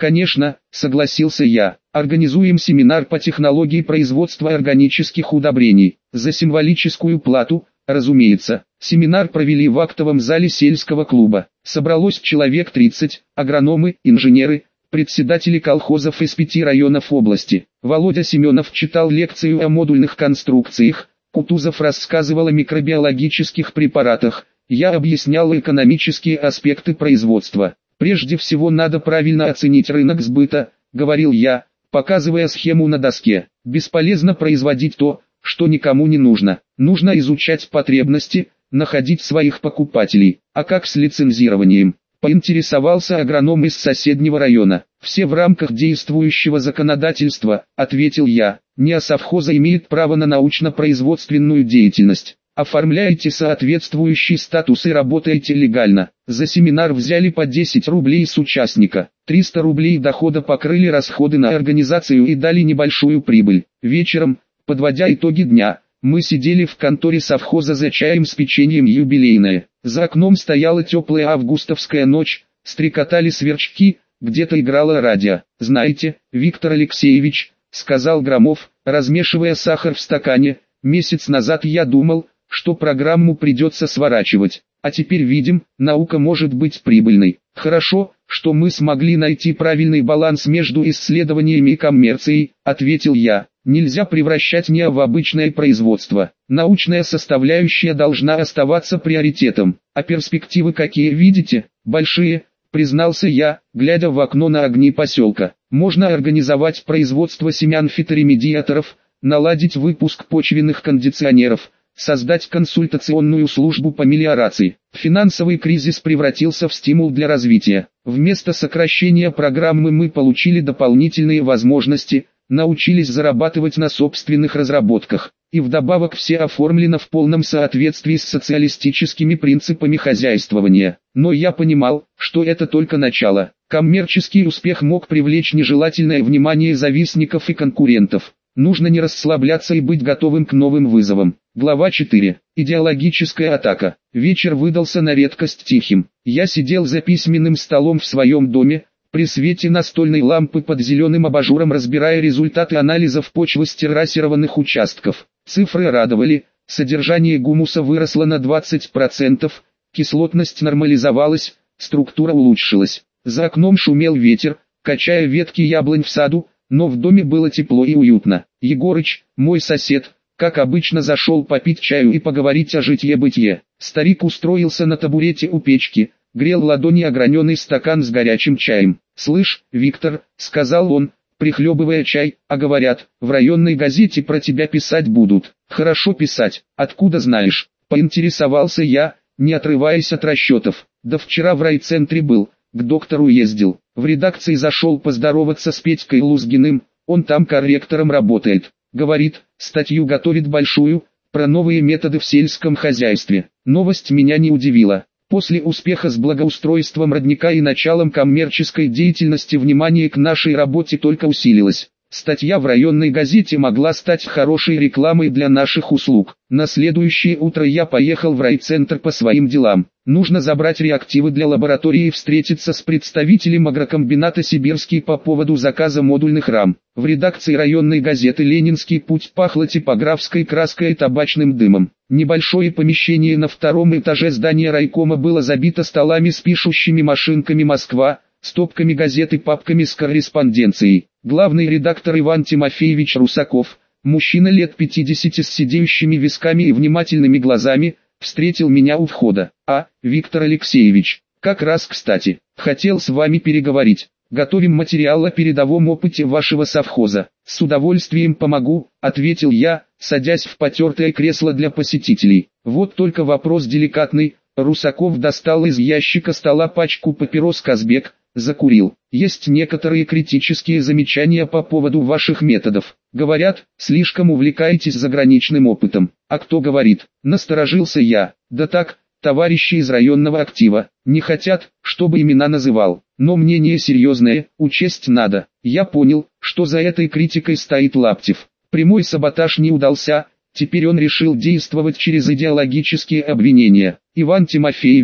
Конечно, согласился я. Организуем семинар по технологии производства органических удобрений. За символическую плату, разумеется. Семинар провели в актовом зале сельского клуба. Собралось человек 30, агрономы, инженеры, председатели колхозов из 5 районов области. Володя Семенов читал лекцию о модульных конструкциях, Кутузов рассказывал о микробиологических препаратах, я объяснял экономические аспекты производства. Прежде всего надо правильно оценить рынок сбыта, говорил я, показывая схему на доске. Бесполезно производить то, что никому не нужно. Нужно изучать потребности, находить своих покупателей. А как с лицензированием? Поинтересовался агроном из соседнего района. Все в рамках действующего законодательства, ответил я. НИА совхоза имеет право на научно-производственную деятельность. Оформляйте соответствующий статус и работаете легально. За семинар взяли по 10 рублей с участника. 300 рублей дохода покрыли расходы на организацию и дали небольшую прибыль. Вечером, подводя итоги дня, мы сидели в конторе совхоза за чаем с печеньем юбилейное. За окном стояла теплая августовская ночь, стрекотали сверчки, где-то играло радио. «Знаете, Виктор Алексеевич», — сказал Громов, размешивая сахар в стакане, — «месяц назад я думал, что программу придется сворачивать, а теперь видим, наука может быть прибыльной. Хорошо, что мы смогли найти правильный баланс между исследованиями и коммерцией», — ответил я. «Нельзя превращать НИА в обычное производство. Научная составляющая должна оставаться приоритетом. А перспективы какие видите? Большие», — признался я, глядя в окно на огни поселка. «Можно организовать производство семян фиторемедиаторов, наладить выпуск почвенных кондиционеров, создать консультационную службу по мелиорации». Финансовый кризис превратился в стимул для развития. Вместо сокращения программы мы получили дополнительные возможности, научились зарабатывать на собственных разработках, и вдобавок все оформлено в полном соответствии с социалистическими принципами хозяйствования. Но я понимал, что это только начало. Коммерческий успех мог привлечь нежелательное внимание завистников и конкурентов. Нужно не расслабляться и быть готовым к новым вызовам. Глава 4. Идеологическая атака. Вечер выдался на редкость тихим. Я сидел за письменным столом в своем доме, при свете настольной лампы под зеленым абажуром, разбирая результаты анализов почвы с террасированных участков. Цифры радовали, содержание гумуса выросло на 20%, кислотность нормализовалась, структура улучшилась. За окном шумел ветер, качая ветки яблонь в саду, но в доме было тепло и уютно. Егорыч, мой сосед, как обычно зашел попить чаю и поговорить о житье-бытие. Старик устроился на табурете у печки, грел ладони о граненый стакан с горячим чаем. «Слышь, Виктор», — сказал он, прихлебывая чай, — «а говорят, в районной газете про тебя писать будут». «Хорошо писать, откуда знаешь?» — поинтересовался я, не отрываясь от расчетов. «Да вчера в райцентре был, к доктору ездил. В редакции зашел поздороваться с Петькой Лузгиным, он там корректором работает. Говорит, статью готовит большую, про новые методы в сельском хозяйстве». Новость меня не удивила. После успеха с благоустройством родника и началом коммерческой деятельности внимание к нашей работе только усилилось. Статья в районной газете могла стать хорошей рекламой для наших услуг. На следующее утро я поехал в райцентр по своим делам. Нужно забрать реактивы для лаборатории и встретиться с представителем агрокомбината «Сибирский» по поводу заказа модульных рам. В редакции районной газеты «Ленинский путь» пахло типографской краской и табачным дымом. Небольшое помещение на втором этаже здания райкома было забито столами с пишущими машинками «Москва», стопками газет и папками с корреспонденцией. Главный редактор Иван Тимофеевич Русаков, мужчина лет 50 с сидеющими висками и внимательными глазами, встретил меня у входа. Виктор Алексеевич, как раз кстати, хотел с вами переговорить. Готовим материал о передовом опыте вашего совхоза». «С удовольствием помогу», — ответил я, садясь в потертое кресло для посетителей. «Вот только вопрос деликатный». Русаков достал из ящика стола пачку папирос «Казбек», закурил. «Есть некоторые критические замечания по поводу ваших методов. Говорят, слишком увлекаетесь заграничным опытом». «А кто говорит?» — насторожился я. «Да так, товарищи из районного актива. Не хотят, чтобы имена называл. Но мнение серьезное, учесть надо». Я понял, что за этой критикой стоит Лаптев. Прямой саботаж не удался, теперь он решил действовать через идеологические обвинения. «Иван Тимофеевич»,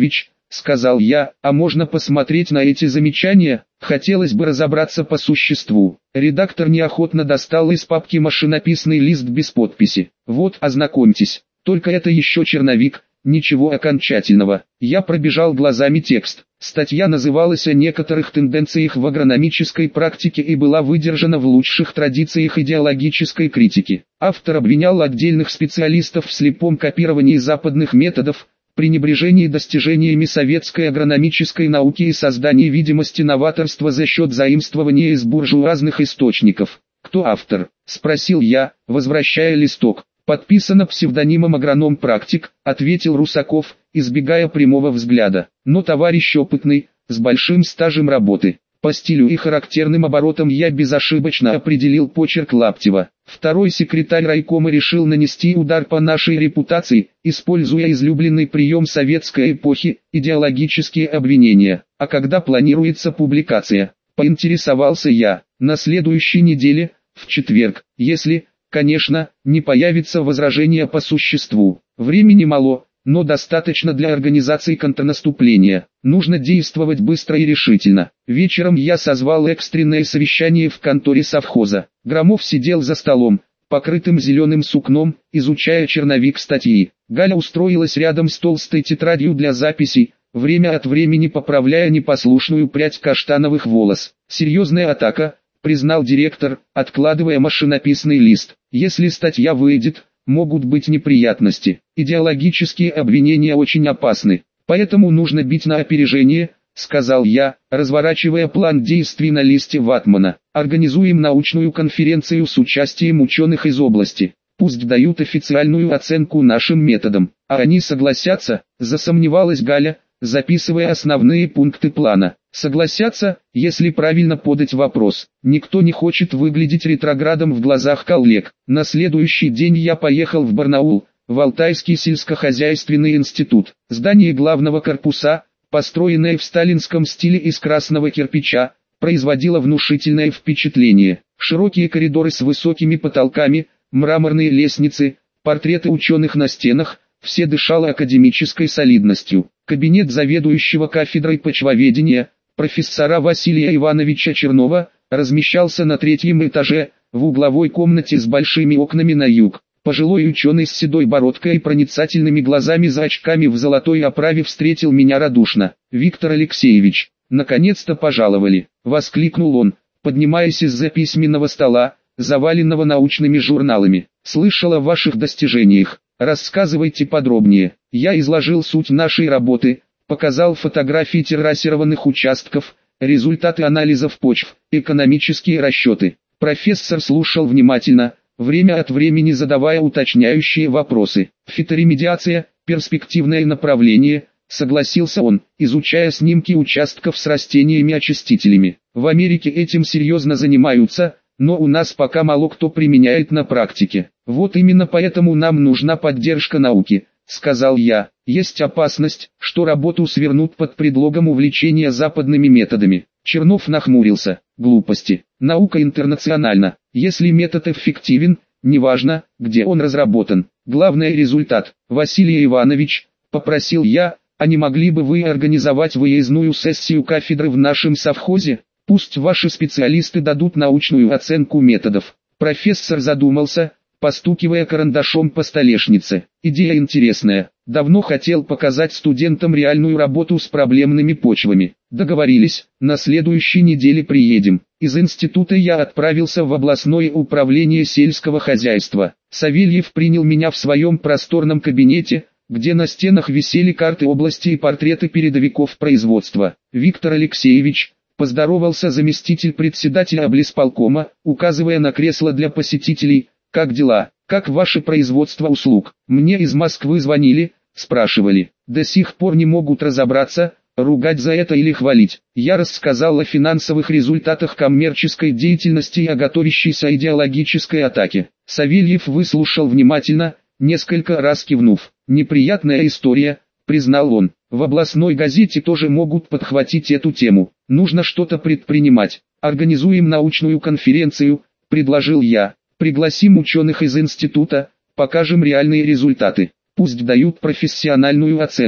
сказал я, а можно посмотреть на эти замечания? Хотелось бы разобраться по существу. Редактор неохотно достал из папки машинописный лист без подписи. Вот, ознакомьтесь. Только это еще черновик, ничего окончательного. Я пробежал глазами текст. Статья называлась «О некоторых тенденциях в агрономической практике» и была выдержана в лучших традициях идеологической критики. Автор обвинял отдельных специалистов в слепом копировании западных методов, пренебрежении достижениями советской агрономической науки и создании видимости новаторства за счет заимствования из буржуазных источников. «Кто автор?» – спросил я, возвращая листок. «Подписано псевдонимом агроном-практик», — ответил Русаков, избегая прямого взгляда. «Но товарищ опытный, с большим стажем работы». По стилю и характерным оборотам я безошибочно определил почерк Лаптева. Второй секретарь райкома решил нанести удар по нашей репутации, используя излюбленный прием советской эпохи – идеологические обвинения. А когда планируется публикация? Поинтересовался я. На следующей неделе, в четверг, если, конечно, не появится возражение по существу. Времени мало, но достаточно для организации контрнаступления. Нужно действовать быстро и решительно. Вечером я созвал экстренное совещание в конторе совхоза. Громов сидел за столом, покрытым зеленым сукном, изучая черновик статьи. Галя устроилась рядом с толстой тетрадью для записей, время от времени поправляя непослушную прядь каштановых волос. «Серьезная атака», — признал директор, откладывая машинописный лист. «Если статья выйдет, могут быть неприятности. Идеологические обвинения очень опасны, поэтому нужно бить на опережение», — сказал я, разворачивая план действий на листе ватмана. «Организуем научную конференцию с участием ученых из области. Пусть дают официальную оценку нашим методам». «А они согласятся?» — засомневалась Галя, записывая основные пункты плана. «Согласятся, если правильно подать вопрос. Никто не хочет выглядеть ретроградом в глазах коллег». На следующий день я поехал в Барнаул, в Алтайский сельскохозяйственный институт. Здание главного корпуса, построенное в сталинском стиле из красного кирпича, производило внушительное впечатление. Широкие коридоры с высокими потолками, мраморные лестницы, портреты ученых на стенах, все дышало академической солидностью. Кабинет заведующего кафедрой почвоведения, профессора Василия Ивановича Чернова, размещался на третьем этаже, в угловой комнате с большими окнами на юг. Пожилой ученый с седой бородкой и проницательными глазами за очками в золотой оправе встретил меня радушно. «Виктор Алексеевич, наконец-то пожаловали!» — воскликнул он, поднимаясь из-за письменного стола, заваленного научными журналами. «Слышал о ваших достижениях. Рассказывайте подробнее». Я изложил суть нашей работы, показал фотографии террасированных участков, результаты анализов почв, экономические расчеты. Профессор слушал внимательно, время от времени задавая уточняющие вопросы. «Фиторемедиация – перспективное направление», — согласился он, изучая снимки участков с растениями-очистителями. «В Америке этим серьезно занимаются, но у нас пока мало кто применяет на практике. Вот именно поэтому нам нужна поддержка науки», — сказал я. «Есть опасность, что работу свернут под предлогом увлечения западными методами». Чернов нахмурился. «Глупости. Наука интернациональна. Если метод эффективен, неважно, где он разработан. Главное — результат». «Василий Иванович», — попросил я, — «а не могли бы вы организовать выездную сессию кафедры в нашем совхозе? Пусть ваши специалисты дадут научную оценку методов». Профессор задумался, постукивая карандашом по столешнице. «Идея интересная. Давно хотел показать студентам реальную работу с проблемными почвами». «Договорились, на следующей неделе приедем». Из института я отправился в областное управление сельского хозяйства. Савельев принял меня в своем просторном кабинете, где на стенах висели карты области и портреты передовиков производства. «Виктор Алексеевич», — поздоровался заместитель председателя облисполкома, указывая на кресло для посетителей, — «как дела? Как ваше производство услуг? Мне из Москвы звонили, спрашивали. До сих пор не могут разобраться, ругать за это или хвалить». Я рассказал о финансовых результатах коммерческой деятельности и о готовящейся идеологической атаке. Савельев выслушал внимательно, несколько раз кивнув. «Неприятная история», — признал он. «В областной газете тоже могут подхватить эту тему. Нужно что-то предпринимать. Организуем научную конференцию», — предложил я. «Пригласим ученых из института, покажем реальные результаты. Пусть дают профессиональную оценку».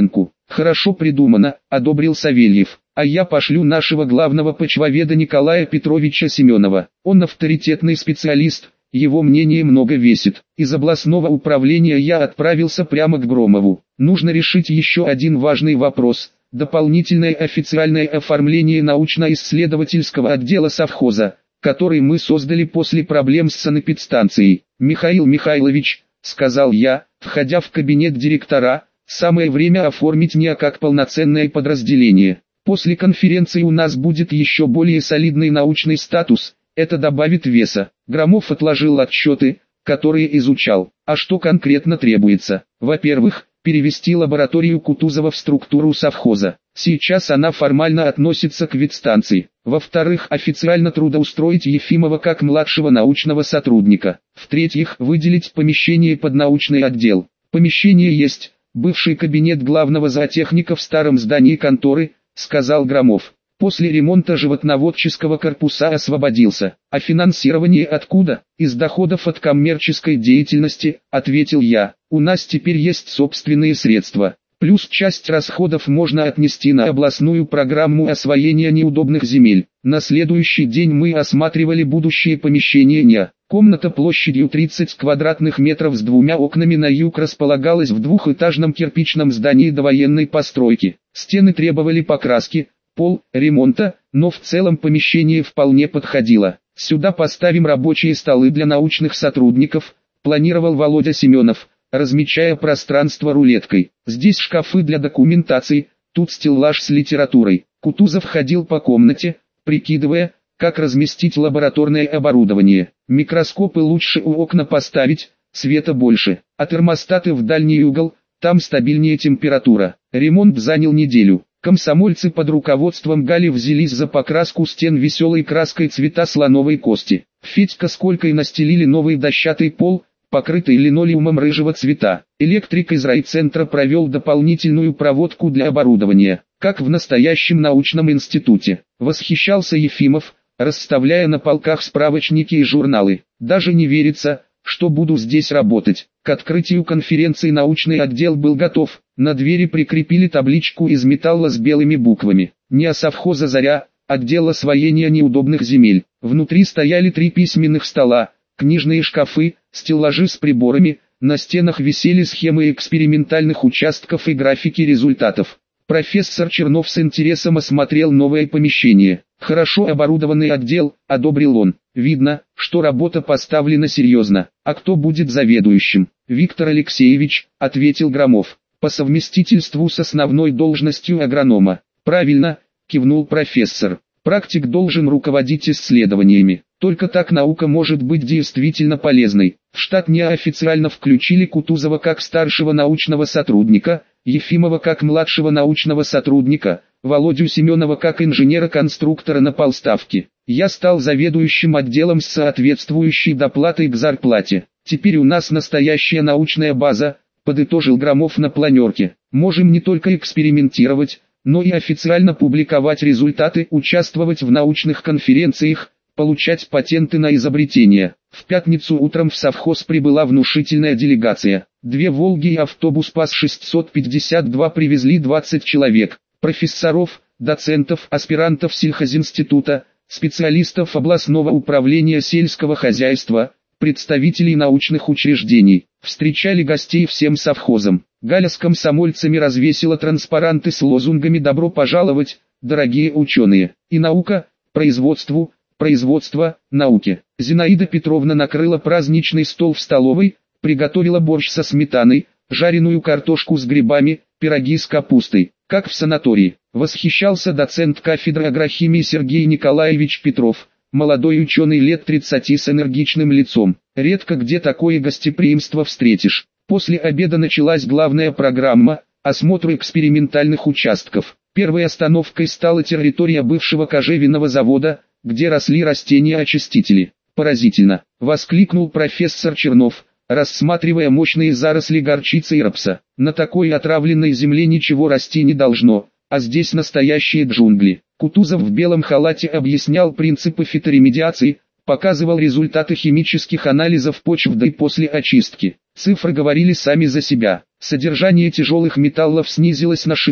Хорошо придумано, одобрил Савельев. А я пошлю нашего главного почвоведа Николая Петровича Семенова. Он авторитетный специалист, его мнение много весит. Из областного управления я отправился прямо к Громову. Нужно решить еще один важный вопрос. Дополнительное официальное оформление научно-исследовательского отдела совхоза, который мы создали после проблем с санэпидстанцией. Михаил Михайлович, сказал я, входя в кабинет директора, самое время оформить НИА как полноценное подразделение. После конференции у нас будет еще более солидный научный статус, это добавит веса. Громов отложил отчеты, которые изучал. А что конкретно требуется? Во-первых, перевести лабораторию Кутузова в структуру совхоза. Сейчас она формально относится к ветстанции. Во-вторых, официально трудоустроить Ефимова как младшего научного сотрудника. В-третьих, выделить помещение под научный отдел. Помещение есть, бывший кабинет главного зоотехника в старом здании конторы, сказал Громов. После ремонта животноводческого корпуса освободился. А финансирование откуда? Из доходов от коммерческой деятельности, ответил я. У нас теперь есть собственные средства. Плюс часть расходов можно отнести на областную программу освоения неудобных земель. На следующий день мы осматривали будущее помещение НИА. Комната площадью 30 квадратных метров с двумя окнами на юг располагалась в двухэтажном кирпичном здании довоенной постройки. Стены требовали покраски, пол, ремонта, но в целом помещение вполне подходило. Сюда поставим рабочие столы для научных сотрудников, планировал Володя Семенов, размечая пространство рулеткой. Здесь шкафы для документации, тут стеллаж с литературой. Кутузов ходил по комнате, прикидывая, как разместить лабораторное оборудование. Микроскопы лучше у окна поставить, света больше, а термостаты в дальний угол, там стабильнее температура. Ремонт занял неделю. Комсомольцы под руководством Гали взялись за покраску стен веселой краской цвета слоновой кости. Федька с Колькой настелили новый дощатый пол, покрытый линолеумом рыжего цвета. Электрик из райцентра провел дополнительную проводку для оборудования, как в настоящем научном институте. Восхищался Ефимов, расставляя на полках справочники и журналы. Даже не верится, что буду здесь работать. К открытию конференции научный отдел был готов. На двери прикрепили табличку из металла с белыми буквами. НИА совхоза «Заря», отдел освоения неудобных земель. Внутри стояли 3 письменных стола, книжные шкафы, стеллажи с приборами, на стенах висели схемы экспериментальных участков и графики результатов. Профессор Чернов с интересом осмотрел новое помещение. «Хорошо оборудованный отдел», — одобрил он. «Видно, что работа поставлена серьезно. А кто будет заведующим?» «Виктор Алексеевич», — ответил Громов. «По совместительству с основной должностью агронома». «Правильно», — кивнул профессор. «Практик должен руководить исследованиями. Только так наука может быть действительно полезной». В штат НИА официально включили Кутузова как старшего научного сотрудника, Ефимова как младшего научного сотрудника, Володю Семенова как инженера-конструктора на полставки. Я стал заведующим отделом с соответствующей доплатой к зарплате. «Теперь у нас настоящая научная база», — подытожил Громов на планерке. «Можем не только экспериментировать, но и официально публиковать результаты, участвовать в научных конференциях, получать патенты на изобретения». В пятницу утром в совхоз прибыла внушительная делегация. 2 «Волги» и автобус ПАЗ-652 привезли 20 человек. Профессоров, доцентов, аспирантов сельхозинститута, специалистов областного управления сельского хозяйства, представителей научных учреждений. Встречали гостей всем совхозом. Галя с комсомольцами развесила транспаранты с лозунгами «Добро пожаловать, дорогие ученые!» и «Наука, производству, производство, науке». Зинаида Петровна накрыла праздничный стол в столовой, приготовила борщ со сметаной, жареную картошку с грибами, пироги с капустой, как в санатории. Восхищался доцент кафедры агрохимии Сергей Николаевич Петров, молодой ученый лет 30 с энергичным лицом. Редко где такое гостеприимство встретишь. После обеда началась главная программа – осмотр экспериментальных участков. Первой остановкой стала территория бывшего кожевенного завода, где росли растения-очистители. «Поразительно!» – воскликнул профессор Чернов, рассматривая мощные заросли горчицы и рапса. «На такой отравленной земле ничего расти не должно, а здесь настоящие джунгли». Кутузов в белом халате объяснял принципы фиторемедиации, показывал результаты химических анализов почв до и после очистки. Цифры говорили сами за себя. Содержание тяжелых металлов снизилось на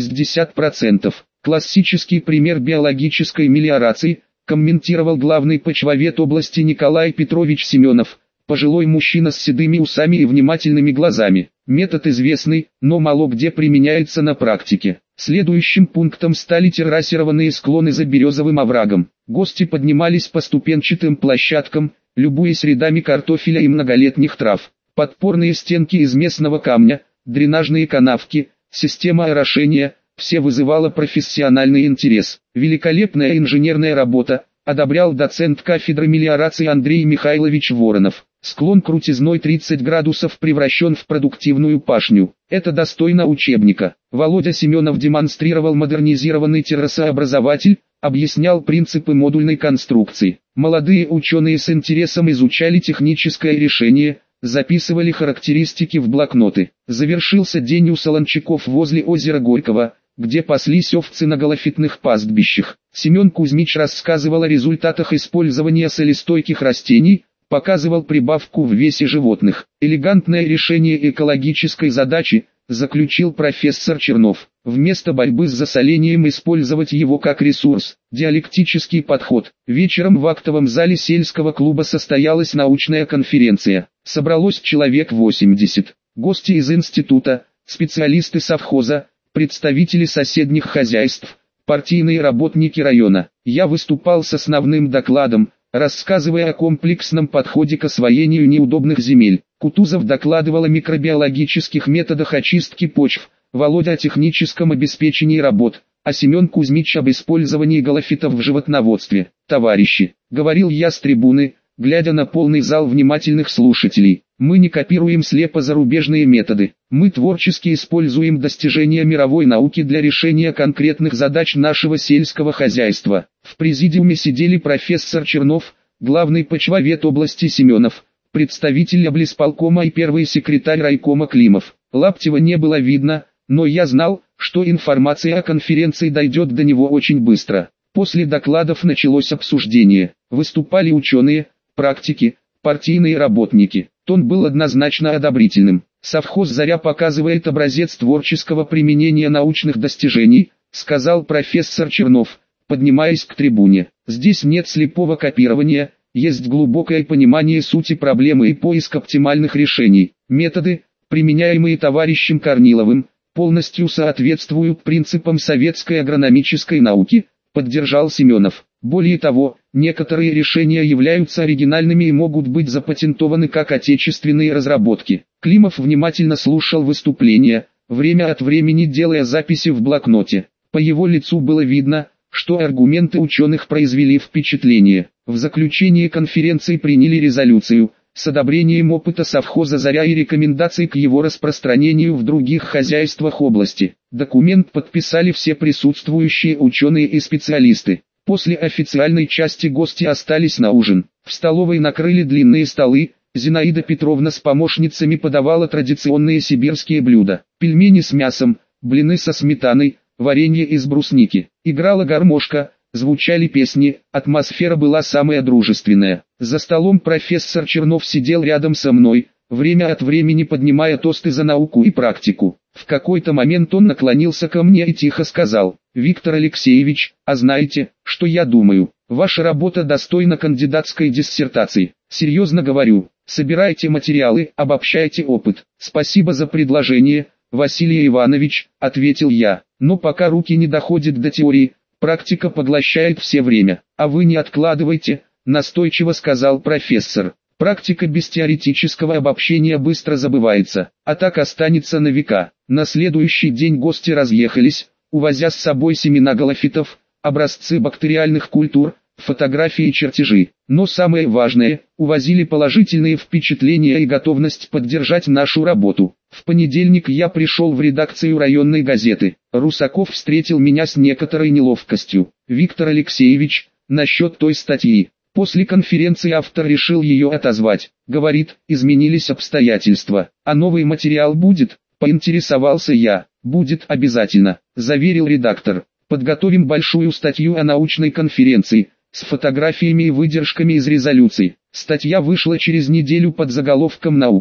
60%. Классический пример биологической мелиорации, комментировал главный почвовед области Николай Петрович Семенов, пожилой мужчина с седыми усами и внимательными глазами. Метод известный, но мало где применяется на практике. Следующим пунктом стали террасированные склоны за березовым оврагом. Гости поднимались по ступенчатым площадкам, любуясь рядами картофеля и многолетних трав. Подпорные стенки из местного камня, дренажные канавки, система орошения – все вызывало профессиональный интерес. Великолепная инженерная работа, одобрял доцент кафедры мелиорации Андрей Михайлович Воронов. Склон крутизной 30 градусов превращен в продуктивную пашню. Это достойно учебника. Володя Семенов демонстрировал модернизированный террасообразователь, объяснял принципы модульной конструкции. Молодые ученые с интересом изучали техническое решение, записывали характеристики в блокноты. Завершился день у солончаков возле озера Горького, где паслись овцы на галофитных пастбищах. Семен Кузьмич рассказывал о результатах использования солестойких растений, показывал прибавку в весе животных. Элегантное решение экологической задачи, заключил профессор Чернов. Вместо борьбы с засолением использовать его как ресурс. Диалектический подход. Вечером в актовом зале сельского клуба состоялась научная конференция. Собралось человек 80. Гости из института, специалисты совхоза, представители соседних хозяйств, партийные работники района. Я выступал с основным докладом, рассказывая о комплексном подходе к освоению неудобных земель. Кутузов докладывал о микробиологических методах очистки почв, Володя о техническом обеспечении работ, а Семен Кузьмич об использовании галофитов в животноводстве. «Товарищи», — говорил я с трибуны, глядя на полный зал внимательных слушателей, мы не копируем слепо зарубежные методы, мы творчески используем достижения мировой науки для решения конкретных задач нашего сельского хозяйства. В президиуме сидели профессор Чернов, главный почвовед области Семенов, представитель облисполкома и первый секретарь райкома Климов. Лаптева не было видно, но я знал, что информация о конференции дойдет до него очень быстро. После докладов началось обсуждение. Выступали ученые, практики, партийные работники. Тон был однозначно одобрительным. Совхоз «Заря» показывает образец творческого применения научных достижений, сказал профессор Чернов, поднимаясь к трибуне. Здесь нет слепого копирования, есть глубокое понимание сути проблемы и поиск оптимальных решений. Методы, применяемые товарищем Корниловым, полностью соответствуют принципам советской агрономической науки, поддержал Семенов. Более того, некоторые решения являются оригинальными и могут быть запатентованы как отечественные разработки. Климов внимательно слушал выступления, время от времени делая записи в блокноте. По его лицу было видно, что аргументы ученых произвели впечатление. В заключении конференции приняли резолюцию с одобрением опыта совхоза «Заря» и рекомендаций к его распространению в других хозяйствах области. Документ подписали все присутствующие ученые и специалисты. После официальной части гости остались на ужин. В столовой накрыли длинные столы, Зинаида Петровна с помощницами подавала традиционные сибирские блюда. Пельмени с мясом, блины со сметаной, варенье из брусники. Играла гармошка, звучали песни, атмосфера была самая дружественная. За столом профессор Чернов сидел рядом со мной, время от времени поднимая тосты за науку и практику. В какой-то момент он наклонился ко мне и тихо сказал: «Виктор Алексеевич, а знаете, что я думаю? Ваша работа достойна кандидатской диссертации. Серьезно говорю, собирайте материалы, обобщайте опыт». «Спасибо за предложение, Василий Иванович», — ответил я. «Но пока руки не доходят до теории, практика поглощает все время». «А вы не откладывайте», — настойчиво сказал профессор. «Практика без теоретического обобщения быстро забывается, а так останется на века». На следующий день гости разъехались, увозя с собой семена галофитов, образцы бактериальных культур, фотографии и чертежи. Но самое важное, увозили положительные впечатления и готовность поддержать нашу работу. В понедельник я пришел в редакцию районной газеты. Русаков встретил меня с некоторой неловкостью. «Виктор Алексеевич, насчет той статьи». После конференции автор решил ее отозвать. Говорит, изменились обстоятельства. «А новый материал будет?» — поинтересовался я. «Будет обязательно», — заверил редактор. «Подготовим большую статью о научной конференции, с фотографиями и выдержками из резолюций». Статья вышла через неделю под заголовком «Наука,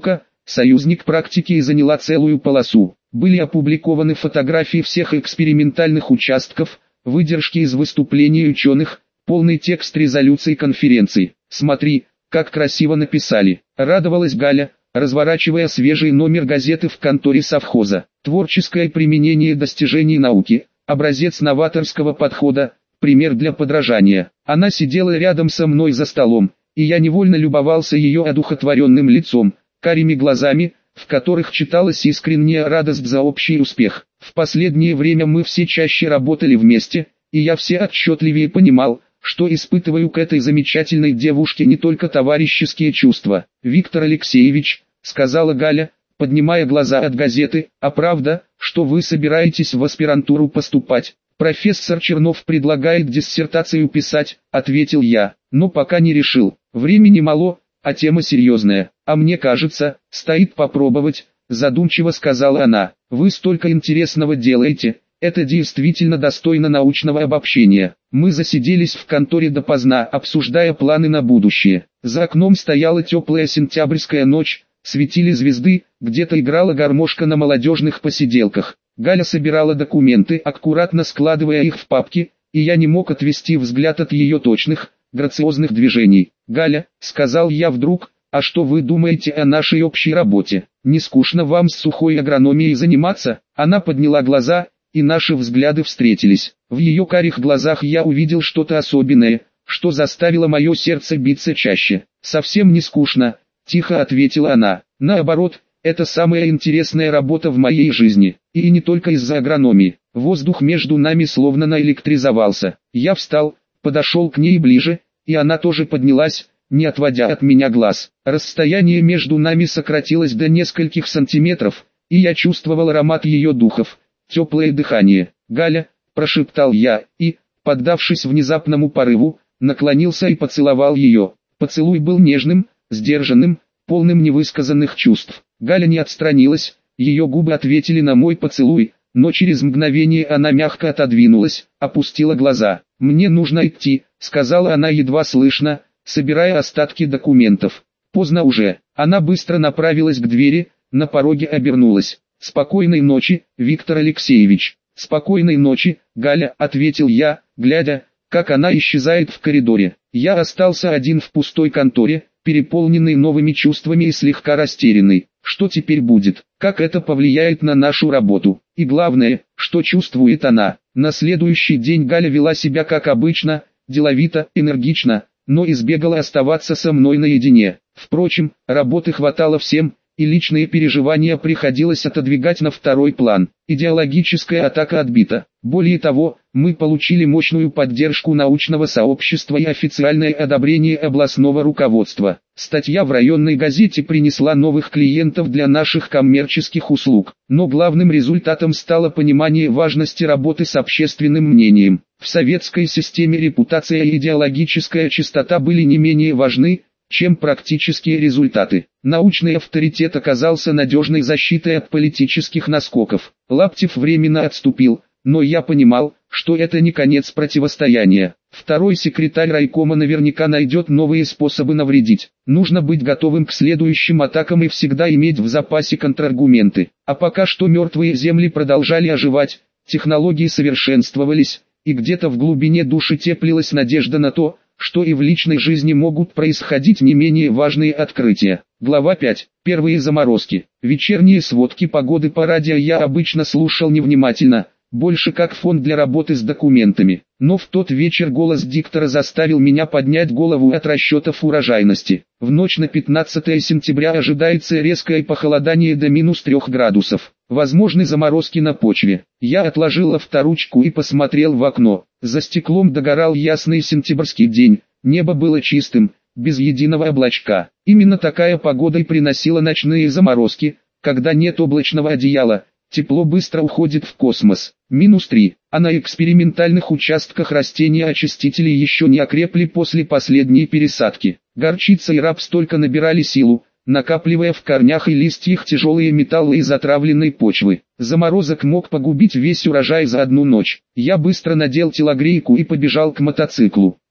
союзник практики и заняла целую полосу. Были опубликованы фотографии всех экспериментальных участков, выдержки из выступлений ученых, полный текст резолюций конференций. «Смотри, как красиво написали», — радовалась Галя, разворачивая свежий номер газеты в конторе совхоза. «Творческое применение достижений науки, образец новаторского подхода, пример для подражания». Она сидела рядом со мной за столом, и я невольно любовался ее одухотворенным лицом, карими глазами, в которых читалась искренняя радость за общий успех. В последнее время мы все чаще работали вместе, и я все отчетливее понимал, что испытываю к этой замечательной девушке не только товарищеские чувства. «Виктор Алексеевич», — сказала Галя, поднимая глаза от газеты, — «а правда, что вы собираетесь в аспирантуру поступать?» «Профессор Чернов предлагает диссертацию писать», — ответил я, — «но пока не решил. Времени мало, а тема серьезная. А мне кажется, стоит попробовать», — задумчиво сказала она. «Вы столько интересного делаете, это действительно достойно научного обобщения». Мы засиделись в конторе допоздна, обсуждая планы на будущее. За окном стояла теплая сентябрьская ночь, светили звезды, где-то играла гармошка на молодежных посиделках. Галя собирала документы, аккуратно складывая их в папки, и я не мог отвести взгляд от ее точных, грациозных движений. «Галя», — сказал я вдруг, — «а что вы думаете о нашей общей работе? Не скучно вам с сухой агрономией заниматься?» Она подняла глаза, и наши взгляды встретились. В ее карих глазах я увидел что-то особенное, что заставило мое сердце биться чаще. «Совсем не скучно», — тихо ответила она. «Наоборот, это самая интересная работа в моей жизни. И не только из-за агрономии». Воздух между нами словно наэлектризовался. Я встал, подошел к ней ближе, и она тоже поднялась, не отводя от меня глаз. Расстояние между нами сократилось до нескольких сантиметров, и я чувствовал аромат ее духов, теплое дыхание. «Галя», — прошептал я, и, поддавшись внезапному порыву, наклонился и поцеловал ее. Поцелуй был нежным, сдержанным, полным невысказанных чувств. Галя не отстранилась, ее губы ответили на мой поцелуй, но через мгновение она мягко отодвинулась, опустила глаза. «Мне нужно идти», — сказала она едва слышно, собирая остатки документов. «Поздно уже». Она быстро направилась к двери, на пороге обернулась. «Спокойной ночи, Виктор Алексеевич». «Спокойной ночи, Галя», — ответил я, глядя, как она исчезает в коридоре. Я остался один в пустой конторе, переполненный новыми чувствами и слегка растерянный. Что теперь будет? Как это повлияет на нашу работу? И главное, что чувствует она? На следующий день Галя вела себя как обычно, деловито, энергично, но избегала оставаться со мной наедине. Впрочем, работы хватало всем, и личные переживания приходилось отодвигать на второй план. Идеологическая атака отбита. Более того, мы получили мощную поддержку научного сообщества и официальное одобрение областного руководства. Статья в районной газете принесла новых клиентов для наших коммерческих услуг. Но главным результатом стало понимание важности работы с общественным мнением. В советской системе репутация и идеологическая чистота были не менее важны, чем практические результаты. Научный авторитет оказался надежной защитой от политических наскоков. Лаптев временно отступил, но я понимал, что это не конец противостояния. Второй секретарь райкома наверняка найдет новые способы навредить. Нужно быть готовым к следующим атакам и всегда иметь в запасе контраргументы. А пока что мертвые земли продолжали оживать, технологии совершенствовались, и где-то в глубине души теплилась надежда на то, что и в личной жизни могут происходить не менее важные открытия. Глава 5. Первые заморозки. Вечерние сводки погоды по радио я обычно слушал невнимательно, больше как фон для работы с документами. Но в тот вечер голос диктора заставил меня поднять голову от расчетов урожайности. В ночь на 15 сентября ожидается резкое похолодание до -3 градусов. Возможны заморозки на почве. Я отложил авторучку и посмотрел в окно. За стеклом догорал ясный сентябрьский день. Небо было чистым, без единого облачка. Именно такая погода и приносила ночные заморозки, когда нет облачного одеяла. Тепло быстро уходит в космос. -3. А на экспериментальных участках растения-очистители еще не окрепли после последней пересадки. Горчица и рапс только набирали силу, накапливая в корнях и листьях тяжелые металлы из отравленной почвы. Заморозок мог погубить весь урожай за одну ночь. Я быстро надел телогрейку и побежал к мотоциклу.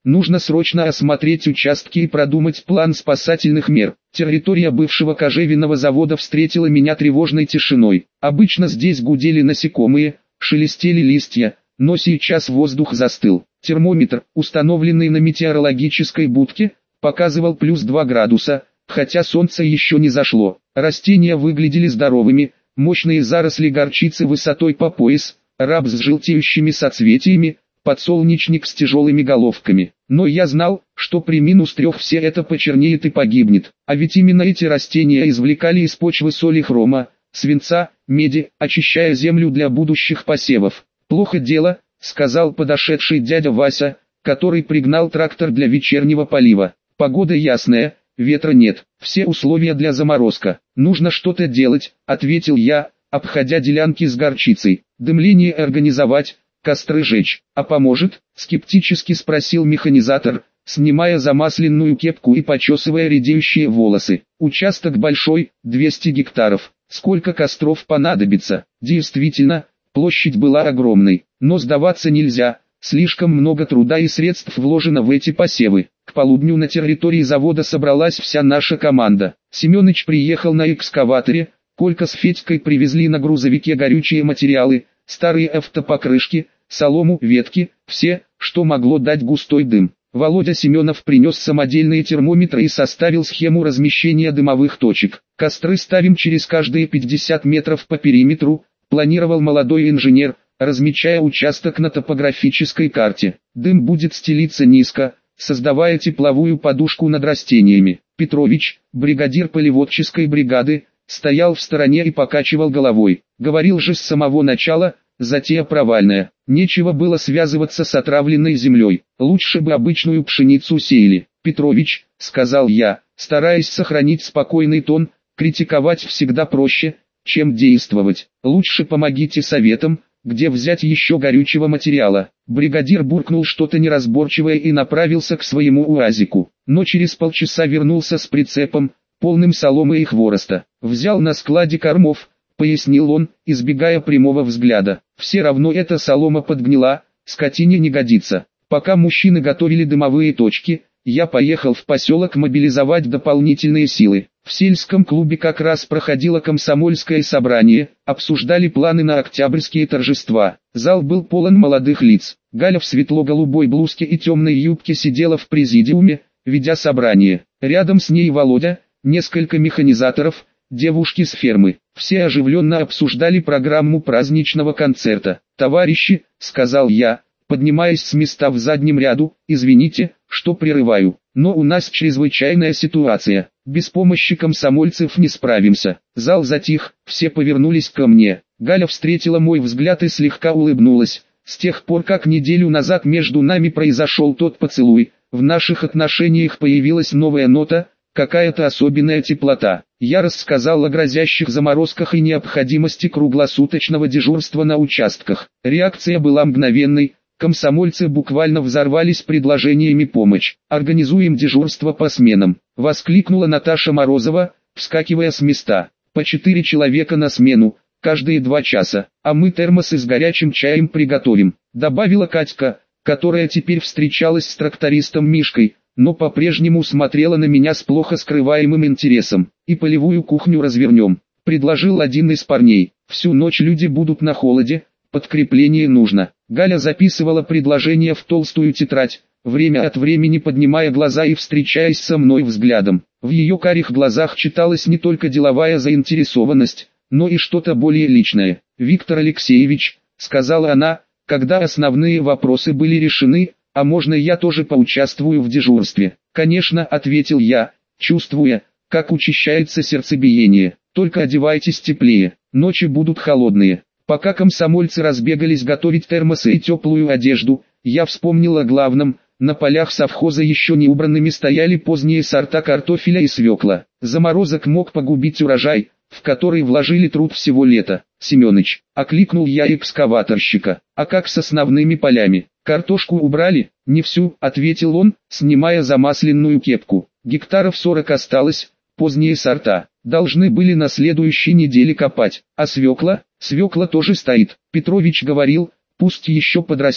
Нужно срочно осмотреть участки и продумать план спасательных мер. Территория бывшего кожевенного завода встретила меня тревожной тишиной. Обычно здесь гудели насекомые, шелестели листья, но сейчас воздух застыл. Термометр, установленный на метеорологической будке, показывал плюс 2 градуса, хотя солнце еще не зашло. Растения выглядели здоровыми, мощные заросли горчицы высотой по пояс, рапс с желтеющими соцветиями, подсолнечник с тяжелыми головками. Но я знал, что при -3 все это почернеет и погибнет. А ведь именно эти растения извлекали из почвы соли хрома, свинца, меди, очищая землю для будущих посевов. «Плохо дело», — сказал подошедший дядя Вася, который пригнал трактор для вечернего полива. «Погода ясная, ветра нет, все условия для заморозка. Нужно что-то делать», — ответил я, обходя делянки с горчицей. «Дымление организовать, костры жечь. А поможет?» — скептически спросил механизатор, снимая замасленную кепку и почесывая редеющие волосы. «Участок большой, 200 гектаров. Сколько костров понадобится?» Действительно, площадь была огромной, но сдаваться нельзя. Слишком много труда и средств вложено в эти посевы. К полудню на территории завода собралась вся наша команда. Семёныч приехал на экскаваторе, Колька с Федькой привезли на грузовике горючие материалы, старые автопокрышки, солому, ветки, все, что могло дать густой дым. Володя Семенов принес самодельные термометры и составил схему размещения дымовых точек. «Костры ставим через каждые 50 метров по периметру», планировал молодой инженер, размечая участок на топографической карте. «Дым будет стелиться низко, создавая тепловую подушку над растениями». Петрович, бригадир полеводческой бригады, стоял в стороне и покачивал головой. Говорил же с самого начала, затея провальная. Нечего было связываться с отравленной землей. Лучше бы обычную пшеницу сеяли. «Петрович», — сказал я, стараясь сохранить спокойный тон, критиковать всегда проще, чем действовать. «Лучше помогите советам, где взять еще горючего материала». Бригадир буркнул что-то неразборчивое и направился к своему уазику, но через полчаса вернулся с прицепом, полным соломы и хвороста. «Взял на складе кормов», — пояснил он, избегая прямого взгляда. «Все равно эта солома подгнила, скотине не годится». Пока мужчины готовили дымовые точки, я поехал в поселок мобилизовать дополнительные силы. В сельском клубе как раз проходило комсомольское собрание, обсуждали планы на октябрьские торжества. Зал был полон молодых лиц. Галя в светло-голубой блузке и темной юбке сидела в президиуме, ведя собрание. Рядом с ней Володя, несколько механизаторов, девушки с фермы. Все оживленно обсуждали программу праздничного концерта. «Товарищи», — сказал я, поднимаясь с места в заднем ряду, «извините, что прерываю, но у нас чрезвычайная ситуация. Без помощи комсомольцев не справимся». Зал затих, все повернулись ко мне. Галя встретила мой взгляд и слегка улыбнулась. «С тех пор, как неделю назад между нами произошел тот поцелуй, в наших отношениях появилась новая нота, какая-то особенная теплота». Я рассказал о грозящих заморозках и необходимости круглосуточного дежурства на участках. Реакция была мгновенной. Комсомольцы буквально взорвались предложениями помочь. «Организуем дежурство по сменам», — воскликнула Наташа Морозова, вскакивая с места. «По 4 человека на смену, каждые 2 часа, а мы термосы с горячим чаем приготовим», — добавила Катька, которая теперь встречалась с трактористом Мишкой, но по-прежнему смотрела на меня с плохо скрываемым интересом. «И полевую кухню развернем», — предложил один из парней. «Всю ночь люди будут на холоде, подкрепление нужно». Галя записывала предложение в толстую тетрадь, время от времени поднимая глаза и встречаясь со мной взглядом. В ее карих глазах читалась не только деловая заинтересованность, но и что-то более личное. «Виктор Алексеевич», — сказала она, когда основные вопросы были решены, «а можно я тоже поучаствую в дежурстве?» «Конечно», — ответил я, чувствуя, как учащается сердцебиение. «Только одевайтесь теплее, ночи будут холодные». Пока комсомольцы разбегались готовить термосы и теплую одежду, я вспомнил о главном. На полях совхоза еще не убранными стояли поздние сорта картофеля и свекла. Заморозок мог погубить урожай, в который вложили труд всего лета. «Семёныч», — окликнул я экскаваторщика, — «а как с основными полями? Картошку убрали?» «Не всю», — ответил он, снимая замасленную кепку. «Гектаров 40 осталось, поздние сорта. Должны были на следующей неделе копать. А свекла?» «Свекла тоже стоит. Петрович говорил, пусть еще подрастет,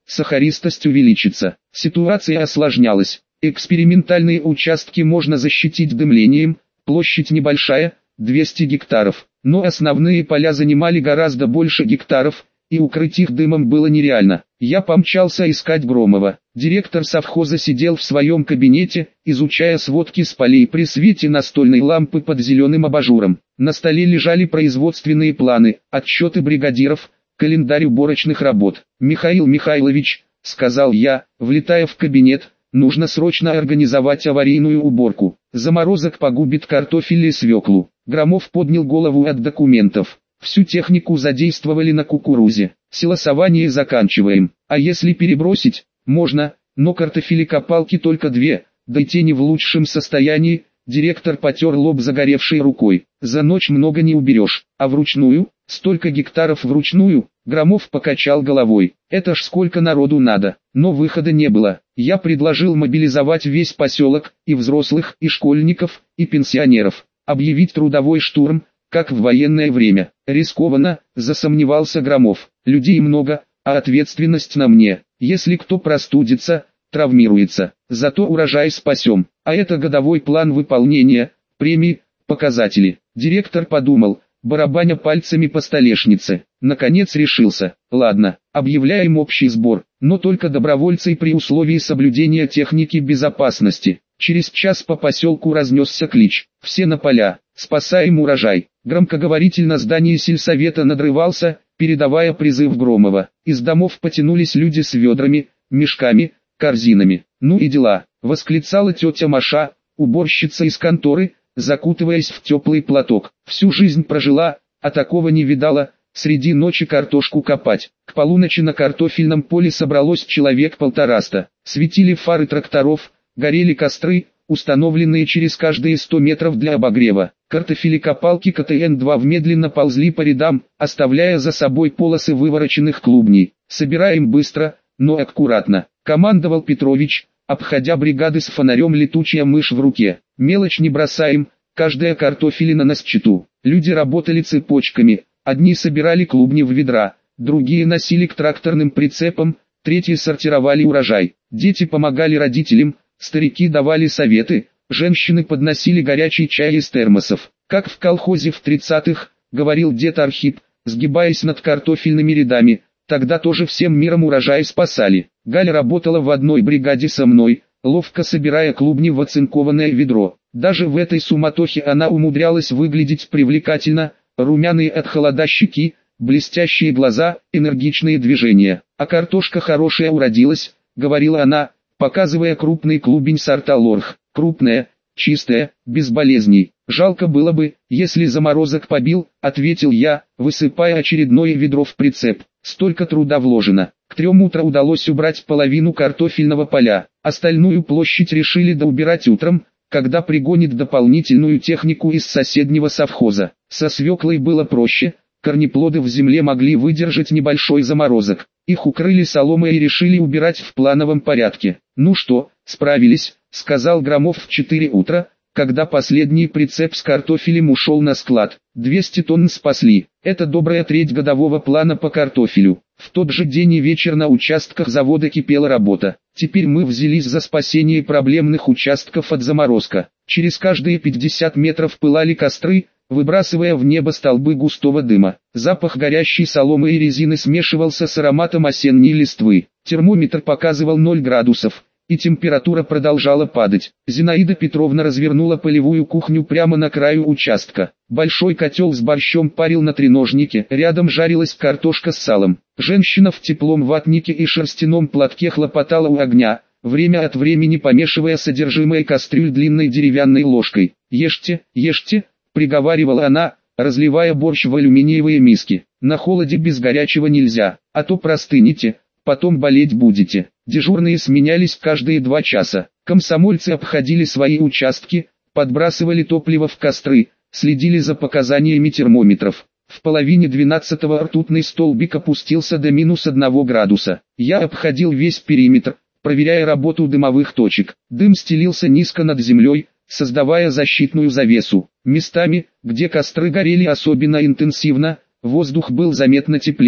сахаристость увеличится. Ситуация осложнялась. Экспериментальные участки можно защитить дымлением, площадь небольшая, 200 гектаров, но основные поля занимали гораздо больше гектаров, и укрыть их дымом было нереально. Я помчался искать Громова. Директор совхоза сидел в своем кабинете, изучая сводки с полей при свете настольной лампы под зеленым абажуром. На столе лежали производственные планы, отчеты бригадиров, календарь уборочных работ. «Михаил Михайлович», — сказал я, влетая в кабинет, — «нужно срочно организовать аварийную уборку. Заморозок погубит картофель и свеклу». Громов поднял голову от документов. «Всю технику задействовали на кукурузе. Силосование заканчиваем. А если перебросить, можно, но картофелекопалки только две, да и те не в лучшем состоянии». Директор потер лоб загоревшей рукой. «За ночь много не уберешь, а вручную? Столько гектаров вручную?» Громов покачал головой. «Это ж сколько народу надо». Но выхода не было. Я предложил мобилизовать весь поселок, и взрослых, и школьников, и пенсионеров. Объявить трудовой штурм, как в военное время. «Рискованно», засомневался Громов. «Людей много, а ответственность на мне. Если кто простудится, травмируется. Зато урожай спасем. А это годовой план выполнения, премии, показатели». Директор подумал, барабаня пальцами по столешнице. Наконец решился. «Ладно, объявляем общий сбор, но только добровольцы при условии соблюдения техники безопасности». Через час по поселку разнесся клич: «Все на поля, спасаем урожай». Громкоговоритель на здании сельсовета надрывался, передавая призыв Громова. Из домов потянулись люди с ведрами, мешками, корзинами. «Ну и дела», — восклицала тетя Маша, уборщица из конторы, закутываясь в теплый платок. «Всю жизнь прожила, а такого не видала, среди ночи картошку копать». К полуночи на картофельном поле собралось человек 150. Светили фары тракторов, горели костры, установленные через каждые 100 метров для обогрева. Картофелекопалки КТН-2 медленно ползли по рядам, оставляя за собой полосы вывороченных клубней. «Собираем быстро, но аккуратно», — командовал Петрович, обходя бригады с фонарем «Летучая мышь» в руке. «Мелочь не бросаем, каждая картофелина на счету». Люди работали цепочками, одни собирали клубни в ведра, другие носили к тракторным прицепам, третьи сортировали урожай. Дети помогали родителям, старики давали советы, женщины подносили горячий чай из термосов. «Как в колхозе в 30-х», — говорил дед Архип, сгибаясь над картофельными рядами, «тогда тоже всем миром урожай спасали». Галя работала в одной бригаде со мной, ловко собирая клубни в оцинкованное ведро. Даже в этой суматохе она умудрялась выглядеть привлекательно, румяные от холода щеки, блестящие глаза, энергичные движения. «А картошка хорошая уродилась», — говорила она, показывая крупный клубень сорта лорх. «Крупная, чистая, без болезней. Жалко было бы, если заморозок побил», — ответил я, высыпая очередное ведро в прицеп. «Столько труда вложено». К 3 утра удалось убрать половину картофельного поля. Остальную площадь решили доубирать утром, когда пригонит дополнительную технику из соседнего совхоза. Со свеклой было проще. Корнеплоды в земле могли выдержать небольшой заморозок. Их укрыли соломой и решили убирать в плановом порядке. «Ну что, справились», — сказал Громов в 4 утра, когда последний прицеп с картофелем ушел на склад. 200 тонн спасли. Это добрая треть годового плана по картофелю. В тот же день и вечер на участках завода кипела работа. Теперь мы взялись за спасение проблемных участков от заморозка. Через каждые 50 метров пылали костры, выбрасывая в небо столбы густого дыма. Запах горящей соломы и резины смешивался с ароматом осенней листвы. Термометр показывал 0 градусов, и температура продолжала падать. Зинаида Петровна развернула полевую кухню прямо на краю участка. Большой котел с борщом парил на треножнике, рядом жарилась картошка с салом. Женщина в теплом ватнике и шерстяном платке хлопотала у огня, время от времени помешивая содержимое кастрюль длинной деревянной ложкой. «Ешьте, ешьте», — приговаривала она, разливая борщ в алюминиевые миски. «На холоде без горячего нельзя, а то простынете, потом болеть будете». Дежурные сменялись каждые 2 часа. Комсомольцы обходили свои участки, подбрасывали топливо в костры, следили за показаниями термометров. В половине 12-го ртутный столбик опустился до -1 градуса. Я обходил весь периметр, проверяя работу дымовых точек. Дым стелился низко над землей, создавая защитную завесу. Местами, где костры горели особенно интенсивно, воздух был заметно теплее.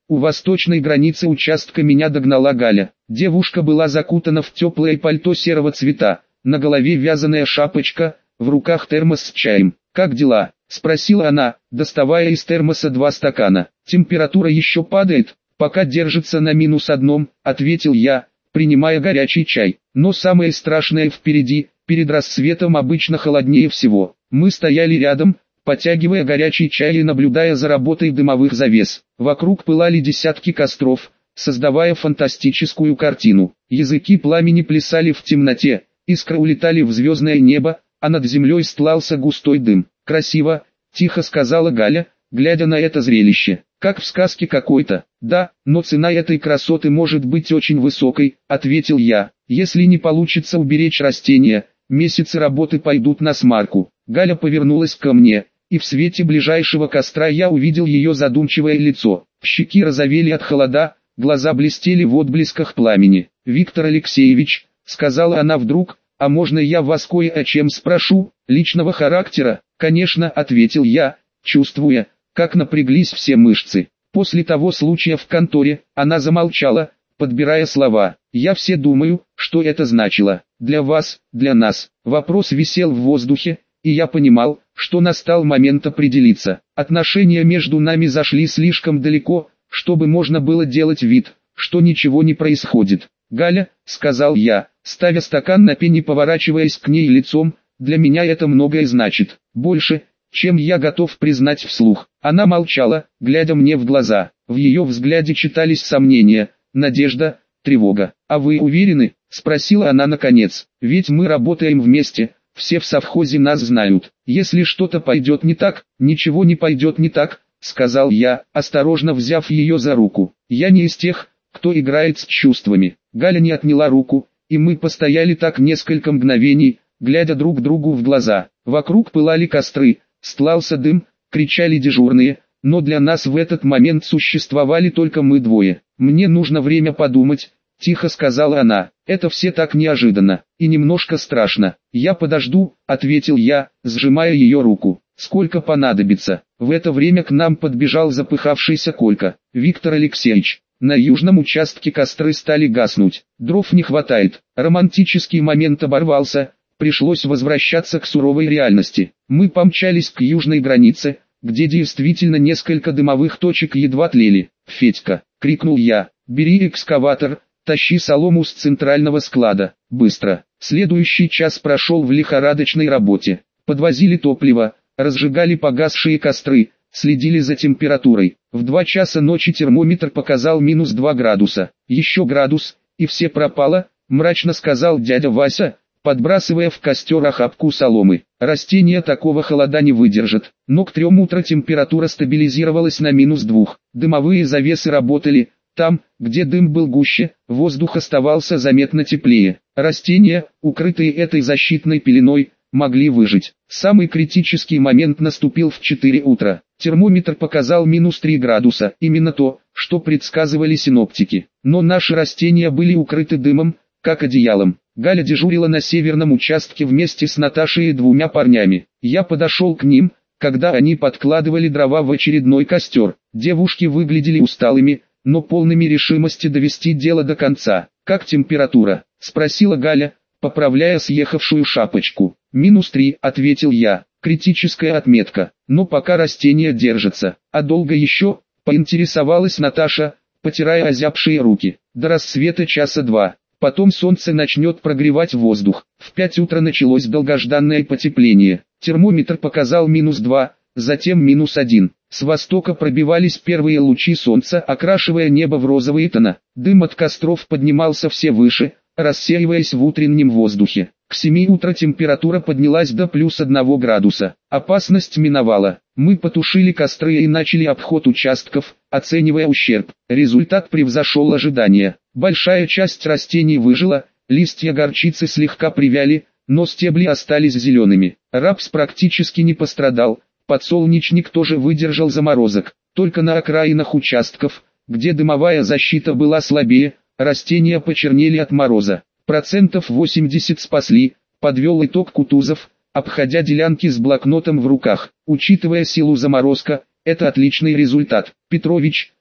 У восточной границы участка меня догнала Галя. Девушка была закутана в теплое пальто серого цвета, на голове вязаная шапочка, в руках термос с чаем. «Как дела?» – спросила она, доставая из термоса 2 стакана. «Температура еще падает, пока держится на -1», – ответил я, принимая горячий чай. «Но самое страшное впереди, перед рассветом обычно холоднее всего». Мы стояли рядом, потягивая горячий чай и наблюдая за работой дымовых завес. Вокруг пылали десятки костров, создавая фантастическую картину. Языки пламени плясали в темноте, искры улетали в звездное небо, а над землей стлался густой дым. «Красиво», – тихо сказала Галя, глядя на это зрелище. «Как в сказке какой-то». «Да, но цена этой красоты может быть очень высокой», – ответил я. «Если не получится уберечь растения, месяцы работы пойдут на смарку». Галя повернулась ко мне, и в свете ближайшего костра я увидел ее задумчивое лицо. Щеки розовели от холода, глаза блестели в отблесках пламени. «Виктор Алексеевич», — сказала она вдруг, — «а можно я вас кое о чем спрошу, личного характера?» «Конечно», — ответил я, чувствуя, как напряглись все мышцы. После того случая в конторе, она замолчала, подбирая слова. «Я все думаю, что это значило. Для вас, для нас». Вопрос висел в воздухе, и я понимал, что настал момент определиться. Отношения между нами зашли слишком далеко, чтобы можно было делать вид, что ничего не происходит. «Галя», — сказал я, ставя стакан на пень и поворачиваясь к ней лицом, — «для меня это многое значит. Больше, чем я готов признать вслух». Она молчала, глядя мне в глаза. В ее взгляде читались сомнения, надежда, тревога. «А вы уверены?» — спросила она наконец. «Ведь мы работаем вместе. Все в совхозе нас знают. Если что-то пойдет не так, ничего не пойдет не так», — сказал я, осторожно взяв ее за руку. «Я не из тех, кто играет с чувствами». Галя не отняла руку, и мы постояли так несколько мгновений, глядя друг другу в глаза. Вокруг пылали костры, стлался дым, кричали дежурные, но для нас в этот момент существовали только мы двое. «Мне нужно время подумать», — тихо сказала она. «Это все так неожиданно и немножко страшно». «Я подожду», — ответил я, сжимая ее руку. «Сколько понадобится?» В это время к нам подбежал запыхавшийся Колька. «Виктор Алексеевич, на южном участке костры стали гаснуть. Дров не хватает». Романтический момент оборвался, пришлось возвращаться к суровой реальности. Мы помчались к южной границе, где действительно несколько дымовых точек едва тлели. «Федька», — крикнул я, — «бери экскаватор, тащи солому с центрального склада, быстро». Следующий час прошел в лихорадочной работе. Подвозили топливо, разжигали погасшие костры, следили за температурой. В 2 часа ночи термометр показал -2 градуса. «Еще градус, и все пропало», — мрачно сказал дядя Вася, подбрасывая в костер охапку соломы. «Растения такого холода не выдержат». Но к 3 утра температура стабилизировалась на -2. Дымовые завесы работали. Там, где дым был гуще, воздух оставался заметно теплее. Растения, укрытые этой защитной пеленой, могли выжить. Самый критический момент наступил в 4 утра. Термометр показал -3 градуса, именно то, что предсказывали синоптики. Но наши растения были укрыты дымом, как одеялом. Галя дежурила на северном участке вместе с Наташей и 2 парнями. Я подошел к ним, когда они подкладывали дрова в очередной костер. Девушки выглядели усталыми, но полными решимости довести дело до конца. «Как температура?» — спросила Галя, поправляя съехавшую шапочку. -3, ответил я, критическая отметка, но пока растения держатся. А долго еще? Поинтересовалась Наташа, потирая озябшие руки. До рассвета часа 2. Потом солнце начнет прогревать воздух. В 5 утра началось долгожданное потепление. Термометр показал -2, затем -1. С востока пробивались первые лучи солнца, окрашивая небо в розовые тона. Дым от костров поднимался все выше, рассеиваясь в утреннем воздухе. К 7 утра температура поднялась до +1 градуса. Опасность миновала. Мы потушили костры и начали обход участков, оценивая ущерб. Результат превзошел ожидания. Большая часть растений выжила, листья горчицы слегка привяли, но стебли остались зелеными. Рапс практически не пострадал, подсолнечник тоже выдержал заморозок. Только на окраинах участков, где дымовая защита была слабее, растения почернели от мороза. 80% спасли, подвел итог Кутузов, обходя делянки с блокнотом в руках. Учитывая силу заморозка, это отличный результат. Петрович,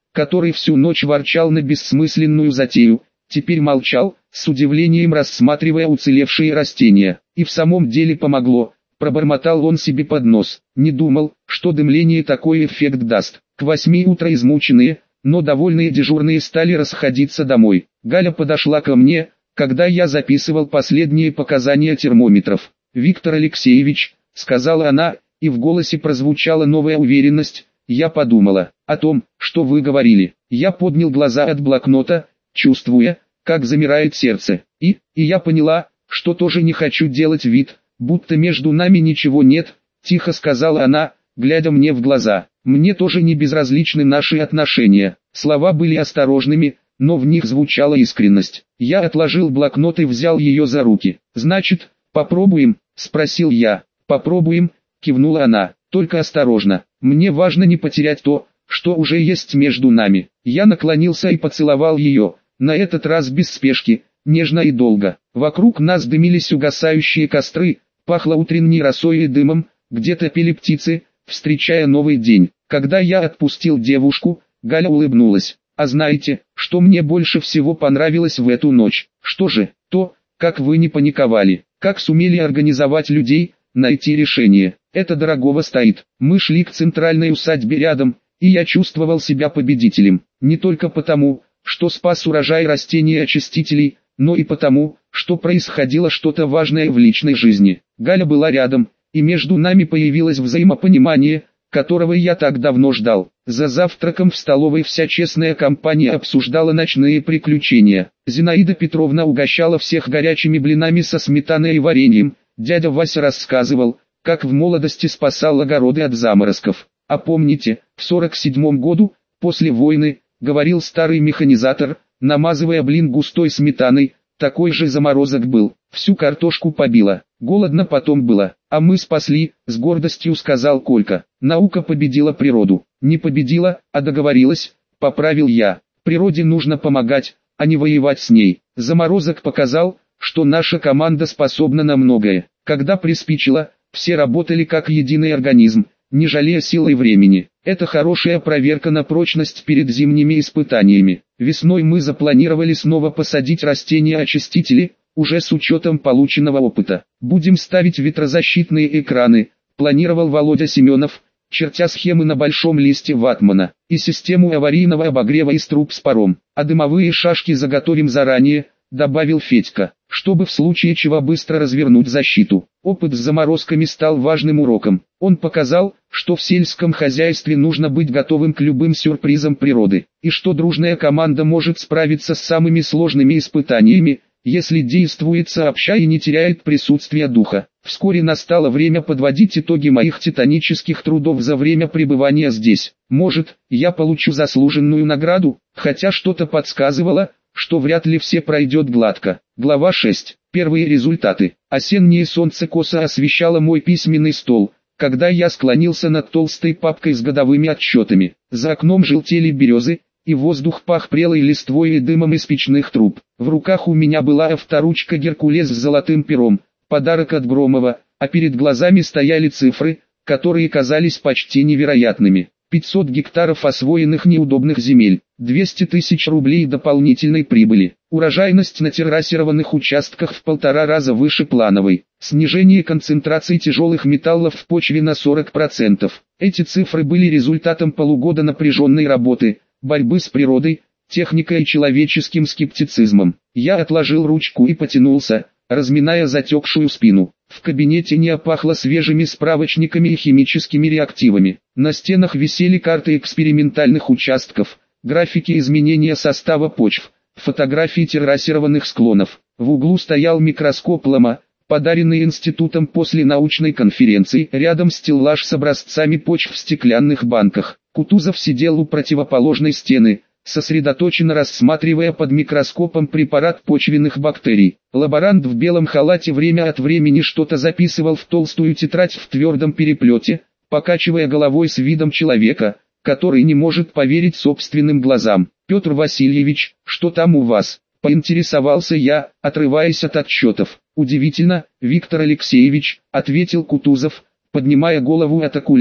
который всю ночь ворчал на бессмысленную затею, теперь молчал, с удивлением рассматривая уцелевшие растения. И в самом деле помогло, пробормотал он себе под нос. Не думал, что дымление такой эффект даст. К 8 утра измученные, но довольные дежурные стали расходиться домой. Галя подошла ко мне, когда я записывал последние показания термометров. «Виктор Алексеевич», — сказала она, и в голосе прозвучала новая уверенность. Я подумала о том, что вы говорили. Я поднял глаза от блокнота, чувствуя, как замирает сердце. И я поняла, что тоже не хочу делать вид, будто между нами ничего нет, тихо сказала она, глядя мне в глаза. Мне тоже не безразличны наши отношения. Слова были осторожными, но в них звучала искренность. Я отложил блокнот и взял ее за руки. «Значит, попробуем?» – спросил я. «Попробуем», – кивнула она, – «только осторожно. Мне важно не потерять то, что уже есть между нами». Я наклонился и поцеловал ее, на этот раз без спешки, нежно и долго. Вокруг нас дымились угасающие костры, пахло утренней росой и дымом, где-то пели птицы, встречая новый день. Когда я отпустил девушку, Галя улыбнулась. «А знаете, что мне больше всего понравилось в эту ночь? Что же? То, как вы не паниковали, как сумели организовать людей, найти решение. Это дорогого стоит». Мы шли к центральной усадьбе рядом, и я чувствовал себя победителем. Не только потому, что спас урожай растений-очистителей, но и потому, что происходило что-то важное в личной жизни. Галя была рядом, и между нами появилось взаимопонимание, которого я так давно ждал. За завтраком в столовой вся честная компания обсуждала ночные приключения. Зинаида Петровна угощала всех горячими блинами со сметаной и вареньем. Дядя Вася рассказывал, как в молодости спасал огороды от заморозков. «А помните, в 47-м году, после войны, — говорил старый механизатор, намазывая блин густой сметаной, — такой же заморозок был, всю картошку побило, голодно потом было, а мы спасли», — с гордостью сказал Колька. «Наука победила природу». «Не победила, а договорилась», — поправил я. «Природе нужно помогать, а не воевать с ней». Заморозок показал, что наша команда способна на многое. Когда приспичило, все работали как единый организм, не жалея сил и времени. Это хорошая проверка на прочность перед зимними испытаниями. Весной мы запланировали снова посадить растения-очистители, уже с учетом полученного опыта. «Будем ставить ветрозащитные экраны», — планировал Володя Семенов, чертя схемы на большом листе ватмана, и систему аварийного обогрева из труб с паром. «А дымовые шашки заготовим заранее», — добавил Федька, чтобы в случае чего быстро развернуть защиту. Опыт с заморозками стал важным уроком. Он показал, что в сельском хозяйстве нужно быть готовым к любым сюрпризам природы, и что дружная команда может справиться с самыми сложными испытаниями, если действует сообща и не теряет присутствия духа. Вскоре настало время подводить итоги моих титанических трудов за время пребывания здесь. Может, я получу заслуженную награду, хотя что-то подсказывало, что вряд ли все пройдет гладко. Глава 6. Первые результаты. Осеннее солнце косо освещало мой письменный стол, когда я склонился над толстой папкой с годовыми отчетами. За окном желтели березы, и воздух пах прелой листвой и дымом из печных труб. В руках у меня была авторучка «Геркулес» с золотым пером, подарок от Громова, а перед глазами стояли цифры, которые казались почти невероятными. 500 гектаров освоенных неудобных земель, 200 тысяч рублей дополнительной прибыли, урожайность на террасированных участках в 1,5 раза выше плановой, снижение концентрации тяжелых металлов в почве на 40%. Эти цифры были результатом полугода напряженной работы, борьбы с природой, техникой и человеческим скептицизмом. Я отложил ручку и потянулся, разминая затекшую спину. В кабинете не опахло свежими справочниками и химическими реактивами. На стенах висели карты экспериментальных участков, графики изменения состава почв, фотографии террасированных склонов. В углу стоял микроскоп Лама, подаренный институтом после научной конференции. Рядом стеллаж с образцами почв в стеклянных банках. Кутузов сидел у противоположной стены, сосредоточенно рассматривая под микроскопом препарат почвенных бактерий. Лаборант в белом халате время от времени что-то записывал в толстую тетрадь в твердом переплете, покачивая головой с видом человека, который не может поверить собственным глазам. «Петр Васильевич, что там у вас?» – поинтересовался я, отрываясь от отчетов. «Удивительно, Виктор Алексеевич», – ответил Кутузов, поднимая голову от окуляра.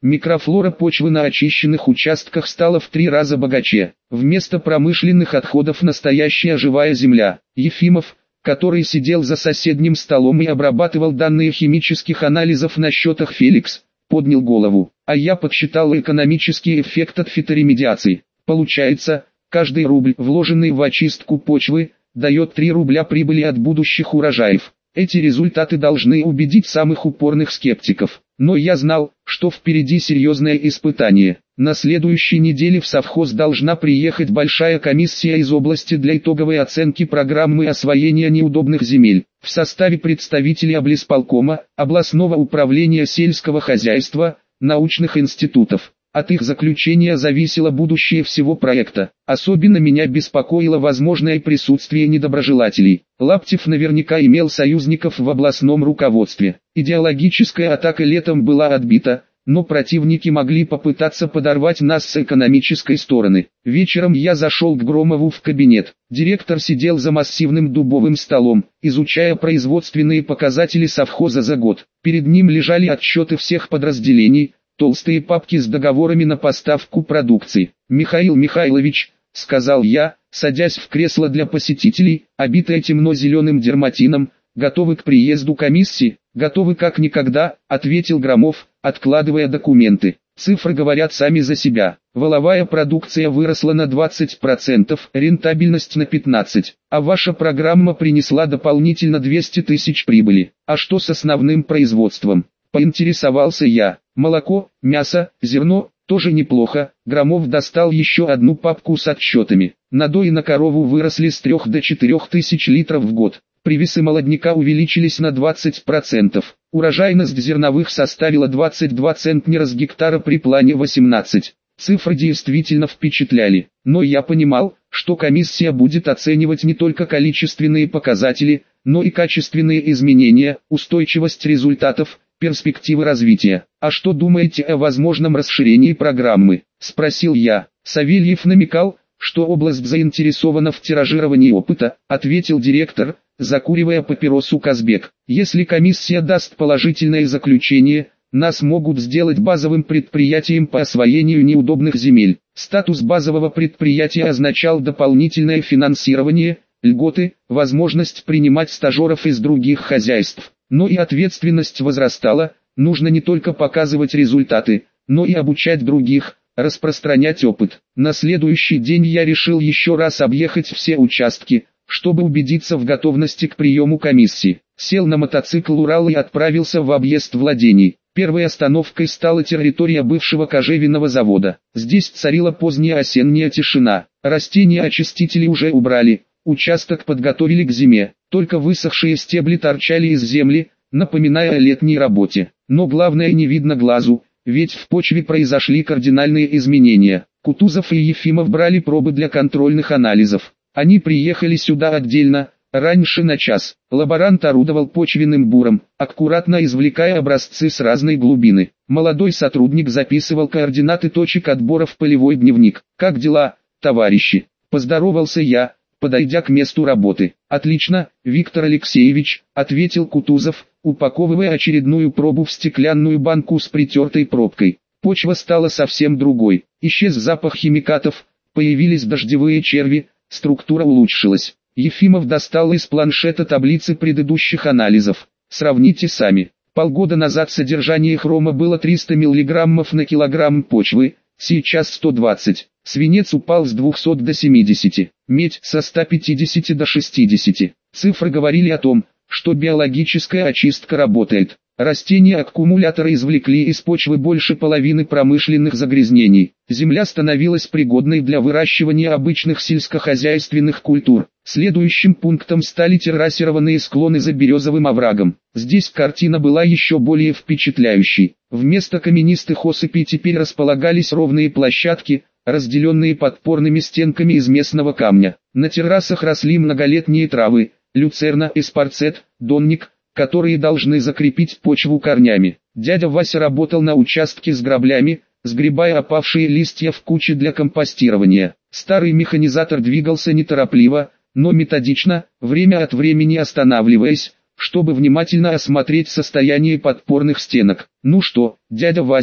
Микрофлора почвы на очищенных участках стала в 3 раза богаче. Вместо промышленных отходов настоящая живая земля. Ефимов, который сидел за соседним столом и обрабатывал данные химических анализов на счетах Феликс, поднял голову. А я подсчитал экономический эффект от фиторемедиации. Получается, каждый рубль, вложенный в очистку почвы, дает 3 рубля прибыли от будущих урожаев. Эти результаты должны убедить самых упорных скептиков. Но я знал, что впереди серьезное испытание. На следующей неделе в совхоз должна приехать большая комиссия из области для итоговой оценки программы освоения неудобных земель. В составе представителей облисполкома, областного управления сельского хозяйства, научных институтов. От их заключения зависело будущее всего проекта. Особенно меня беспокоило возможное присутствие недоброжелателей. Лаптев наверняка имел союзников в областном руководстве. Идеологическая атака летом была отбита, но противники могли попытаться подорвать нас с экономической стороны. Вечером я зашел к Громову в кабинет. Директор сидел за массивным дубовым столом, изучая производственные показатели совхоза за год. Перед ним лежали отчеты всех подразделений, толстые папки с договорами на поставку продукции. «Михаил Михайлович», — сказал я, садясь в кресло для посетителей, обитое темно-зеленым дерматином, «готовы к приезду комиссии?» «Готовы как никогда», — ответил Громов, откладывая документы. «Цифры говорят сами за себя. Валовая продукция выросла на 20%, рентабельность на 15%, а ваша программа принесла дополнительно 200 тысяч прибыли. А что с основным производством?» Поинтересовался я. «Молоко, мясо, зерно, тоже неплохо». Громов достал еще одну папку с отчетами. Надои на корову выросли с 3 до 4 тысяч литров в год. Привесы молодняка увеличились на 20%. Урожайность зерновых составила 22 центнера с гектара при плане 18. Цифры действительно впечатляли. Но я понимал, что комиссия будет оценивать не только количественные показатели, но и качественные изменения, устойчивость результатов, перспективы развития. «А что думаете о возможном расширении программы?» – спросил я. Савельев намекал, что область заинтересована в тиражировании опыта, ответил директор, закуривая папиросу Казбек. «Если комиссия даст положительное заключение, нас могут сделать базовым предприятием по освоению неудобных земель». Статус базового предприятия означал дополнительное финансирование, льготы, возможность принимать стажеров из других хозяйств. Но и ответственность возрастала, нужно не только показывать результаты, но и обучать других, распространять опыт. На следующий день я решил еще раз объехать все участки, чтобы убедиться в готовности к приему комиссии. Сел на мотоцикл «Урал» и отправился в объезд владений. Первой остановкой стала территория бывшего кожевенного завода. Здесь царила поздняя осенняя тишина. Растения-очистители уже убрали, участок подготовили к зиме. Только высохшие стебли торчали из земли, напоминая о летней работе. Но главное не видно глазу, ведь в почве произошли кардинальные изменения. Кутузов и Ефимов брали пробы для контрольных анализов. Они приехали сюда отдельно, раньше на час. Лаборант орудовал почвенным буром, аккуратно извлекая образцы с разной глубины. Молодой сотрудник записывал координаты точек отбора в полевой дневник. «Как дела, товарищи?» – поздоровался я, подойдя к месту работы. «Отлично, Виктор Алексеевич», — ответил Кутузов, упаковывая очередную пробу в стеклянную банку с притертой пробкой. Почва стала совсем другой. Исчез запах химикатов, появились дождевые черви, структура улучшилась. Ефимов достал из планшета таблицы предыдущих анализов. Сравните сами. Полгода назад содержание хрома было 300 мг на килограмм почвы, сейчас 120. Свинец упал с 200 до 70, медь со 150 до 60. Цифры говорили о том, что биологическая очистка работает. Растения-аккумуляторы извлекли из почвы больше половины промышленных загрязнений. Земля становилась пригодной для выращивания обычных сельскохозяйственных культур. Следующим пунктом стали террасированные склоны за березовым оврагом. Здесь картина была еще более впечатляющей. Вместо каменистых осыпей теперь располагались ровные площадки, разделенные подпорными стенками из местного камня. На террасах росли многолетние травы, люцерна, эспарцет, донник, которые должны закрепить почву корнями. Дядя Вася работал на участке с граблями, сгребая опавшие листья в кучи для компостирования. Старый механизатор двигался неторопливо, но методично, время от времени останавливаясь, чтобы внимательно осмотреть состояние подпорных стенок. «Ну что, дядя Вася»,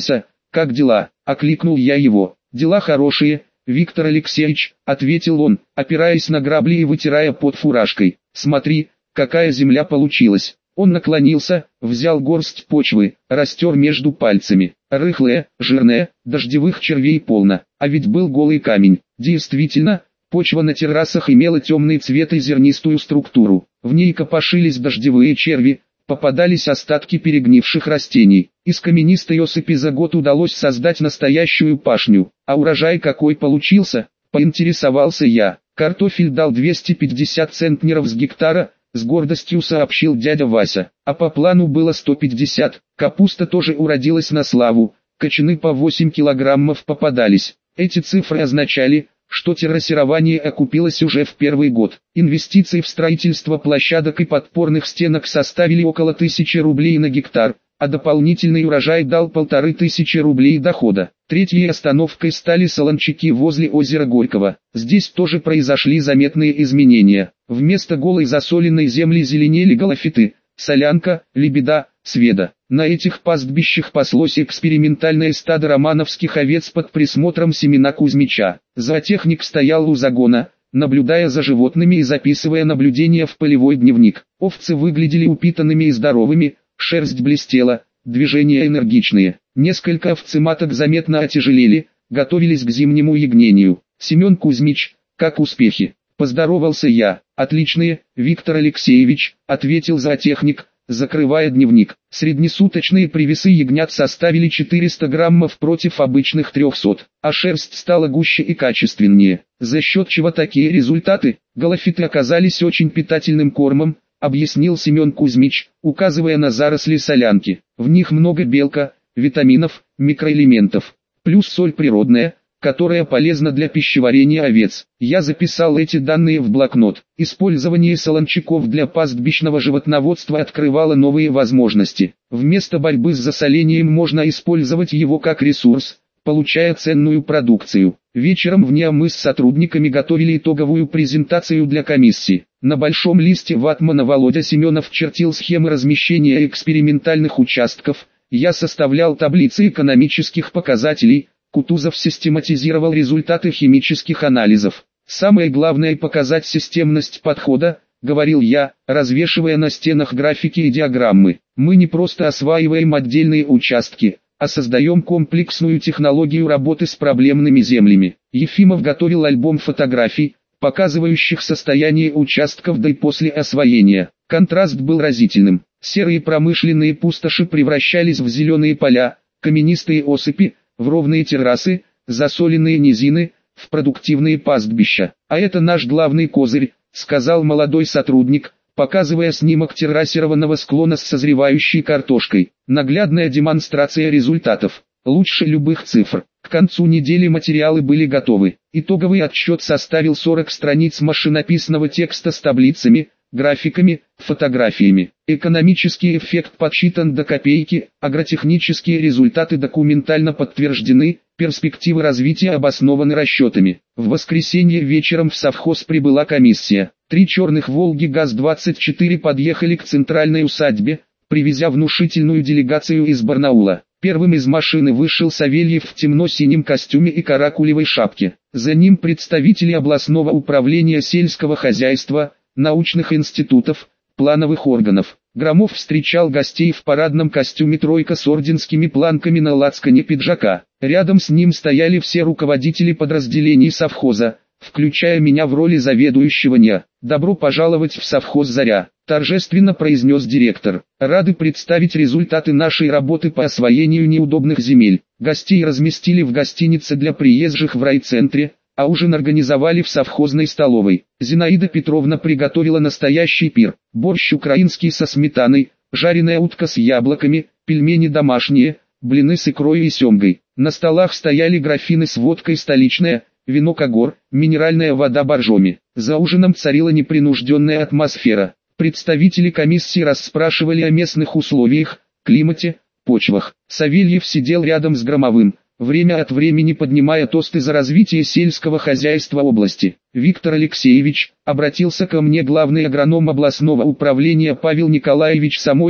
как дела?» – окликнул я его. «Дела хорошие, Виктор Алексеевич», – ответил он, опираясь на грабли и вытирая пот фуражкой. «Смотри, какая земля получилась». Он наклонился, взял горсть почвы, растер между пальцами. Рыхлая, жирная, дождевых червей полно, а ведь был голый камень. Действительно, почва на террасах имела темный цвет и зернистую структуру. В ней копошились дождевые черви, попадались остатки перегнивших растений. Из каменистой осыпи за год удалось создать настоящую пашню. А урожай какой получился, поинтересовался я. Картофель дал 250 центнеров с гектара, с гордостью сообщил дядя Вася. А по плану было 150, капуста тоже уродилась на славу, кочаны по 8 килограммов попадались. Эти цифры означали, что террасирование окупилось уже в первый год. Инвестиции в строительство площадок и подпорных стенок составили около 1000 рублей на гектар, а дополнительный урожай дал 1500 рублей дохода. Третьей остановкой стали солончаки возле озера Горького. Здесь тоже произошли заметные изменения. Вместо голой засоленной земли зеленели галофиты, солянка, лебеда, сведа. На этих пастбищах паслось экспериментальное стадо романовских овец под присмотром Семена Кузьмича. Зоотехник стоял у загона, наблюдая за животными и записывая наблюдения в полевой дневник. Овцы выглядели упитанными и здоровыми, шерсть блестела, движения энергичные. Несколько овцематок заметно отяжелели, готовились к зимнему ягнению. «Семен Кузьмич, как успехи?» – поздоровался я. «Отличные, Виктор Алексеевич», – ответил зоотехник, закрывая дневник. Среднесуточные привесы ягнят составили 400 граммов против обычных 300, а шерсть стала гуще и качественнее. За счет чего такие результаты? Галофиты оказались очень питательным кормом, объяснил Семен Кузьмич, указывая на заросли солянки. В них много белка, витаминов, микроэлементов, плюс соль природная, которая полезна для пищеварения овец. Я записал эти данные в блокнот. Использование солончаков для пастбищного животноводства открывало новые возможности. Вместо борьбы с засолением можно использовать его как ресурс, получая ценную продукцию. Вечером в НИА мы с сотрудниками готовили итоговую презентацию для комиссии. На большом листе ватмана Володя Семенов чертил схемы размещения экспериментальных участков, я составлял таблицы экономических показателей, Кутузов систематизировал результаты химических анализов. «Самое главное показать системность подхода», — говорил я, развешивая на стенах графики и диаграммы. «Мы не просто осваиваем отдельные участки, а создаем комплексную технологию работы с проблемными землями». Ефимов готовил альбом фотографий, показывающих состояние участков до и после освоения. Контраст был разительным. Серые промышленные пустоши превращались в зеленые поля, каменистые осыпи, в ровные террасы, засоленные низины, в продуктивные пастбища. «А это наш главный козырь», — сказал молодой сотрудник, показывая снимок террасированного склона с созревающей картошкой. Наглядная демонстрация результатов. Лучше любых цифр. К концу недели материалы были готовы. Итоговый отчет составил 40 страниц машинописного текста с таблицами, графиками, фотографиями. Экономический эффект подсчитан до копейки, агротехнические результаты документально подтверждены, перспективы развития обоснованы расчетами. В воскресенье вечером в совхоз прибыла комиссия. 3 черных «Волги» ГАЗ-24 подъехали к центральной усадьбе, привезя внушительную делегацию из Барнаула. Первым из машины вышел Савельев в темно-синем костюме и каракулевой шапке. За ним представители областного управления сельского хозяйства, научных институтов, плановых органов. Громов встречал гостей в парадном костюме «тройка» с орденскими планками на лацкане пиджака. Рядом с ним стояли все руководители подразделений совхоза, включая меня в роли заведующего НИА. «Добро пожаловать в совхоз «Заря», — торжественно произнес директор. «Рады представить результаты нашей работы по освоению неудобных земель». Гостей разместили в гостинице для приезжих в райцентре, а ужин организовали в совхозной столовой. Зинаида Петровна приготовила настоящий пир. Борщ украинский со сметаной, жареная утка с яблоками, пельмени домашние, блины с икрой и семгой. На столах стояли графины с водкой столичная, вино Когор, минеральная вода Боржоми. За ужином царила непринужденная атмосфера. Представители комиссии расспрашивали о местных условиях, климате, почвах. Савельев сидел рядом с Громовым, время от времени поднимая тосты за развитие сельского хозяйства области. «Виктор Алексеевич», обратился ко мне главный агроном областного управления Павел Николаевич Самойлов,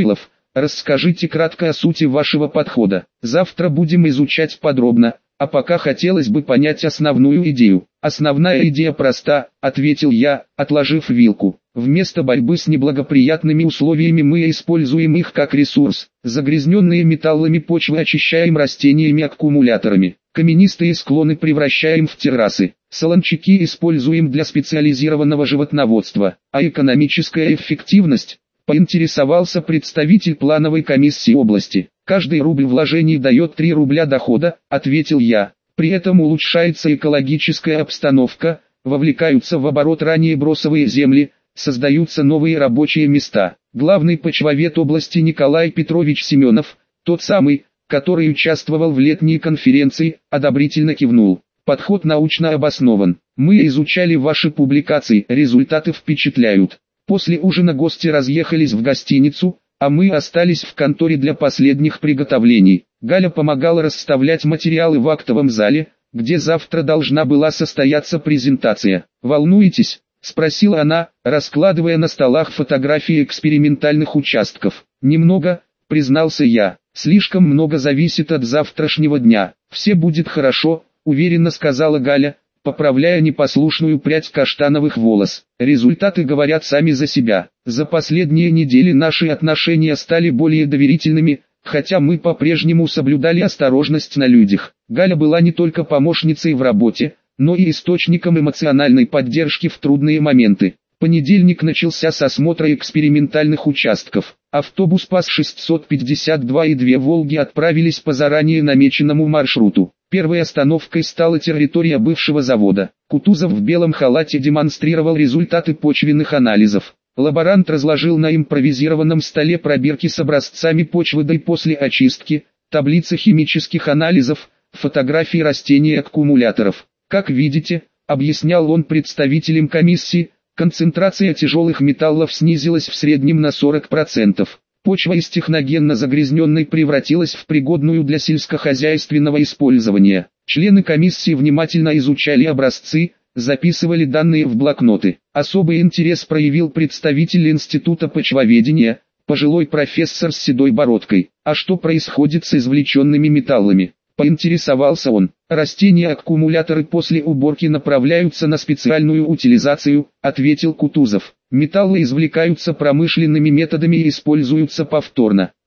расскажите кратко о сути вашего подхода. Завтра будем изучать подробно, а пока хотелось бы понять основную идею. Основная идея проста, ответил я, отложив вилку. Вместо борьбы с неблагоприятными условиями мы используем их как ресурс. Загрязненные металлами почвы очищаем растениями-аккумуляторами. Каменистые склоны превращаем в террасы. Солончаки используем для специализированного животноводства. А экономическая эффективность? Поинтересовался представитель плановой комиссии области. Каждый рубль вложений дает 3 рубля дохода, ответил я. При этом улучшается экологическая обстановка, вовлекаются в оборот ранее бросовые земли, создаются новые рабочие места. Главный почвовед области Николай Петрович Семенов, тот самый, который участвовал в летней конференции, одобрительно кивнул. Подход научно обоснован. Мы изучали ваши публикации, результаты впечатляют. После ужина гости разъехались в гостиницу, а мы остались в конторе для последних приготовлений. Галя помогала расставлять материалы в актовом зале, где завтра должна была состояться презентация. «Волнуетесь?» — спросила она, раскладывая на столах фотографии экспериментальных участков. «Немного», — признался я. «Слишком много зависит от завтрашнего дня. Все будет хорошо», — уверенно сказала Галя, поправляя непослушную прядь каштановых волос. Результаты говорят сами за себя. За последние недели наши отношения стали более доверительными, хотя мы по-прежнему соблюдали осторожность на людях. Галя была не только помощницей в работе, но и источником эмоциональной поддержки в трудные моменты. Понедельник начался с осмотра экспериментальных участков. Автобус ПАЗ-652 и 2 «Волги» отправились по заранее намеченному маршруту. Первой остановкой стала территория бывшего завода. Кутузов в белом халате демонстрировал результаты почвенных анализов. Лаборант разложил на импровизированном столе пробирки с образцами почвы до и после очистки, таблицы химических анализов, фотографии растений и аккумуляторов. «Как видите», — объяснял он представителям комиссии, концентрация тяжелых металлов снизилась в среднем на 40%. Почва из техногенно загрязненной превратилась в пригодную для сельскохозяйственного использования. Члены комиссии внимательно изучали образцы, записывали данные в блокноты. Особый интерес проявил представитель Института почвоведения, пожилой профессор с седой бородкой. «А что происходит с извлеченными металлами?» — поинтересовался он. «Растения-аккумуляторы после уборки направляются на специальную утилизацию», — ответил Кутузов. «Металлы извлекаются промышленными методами и используются повторно.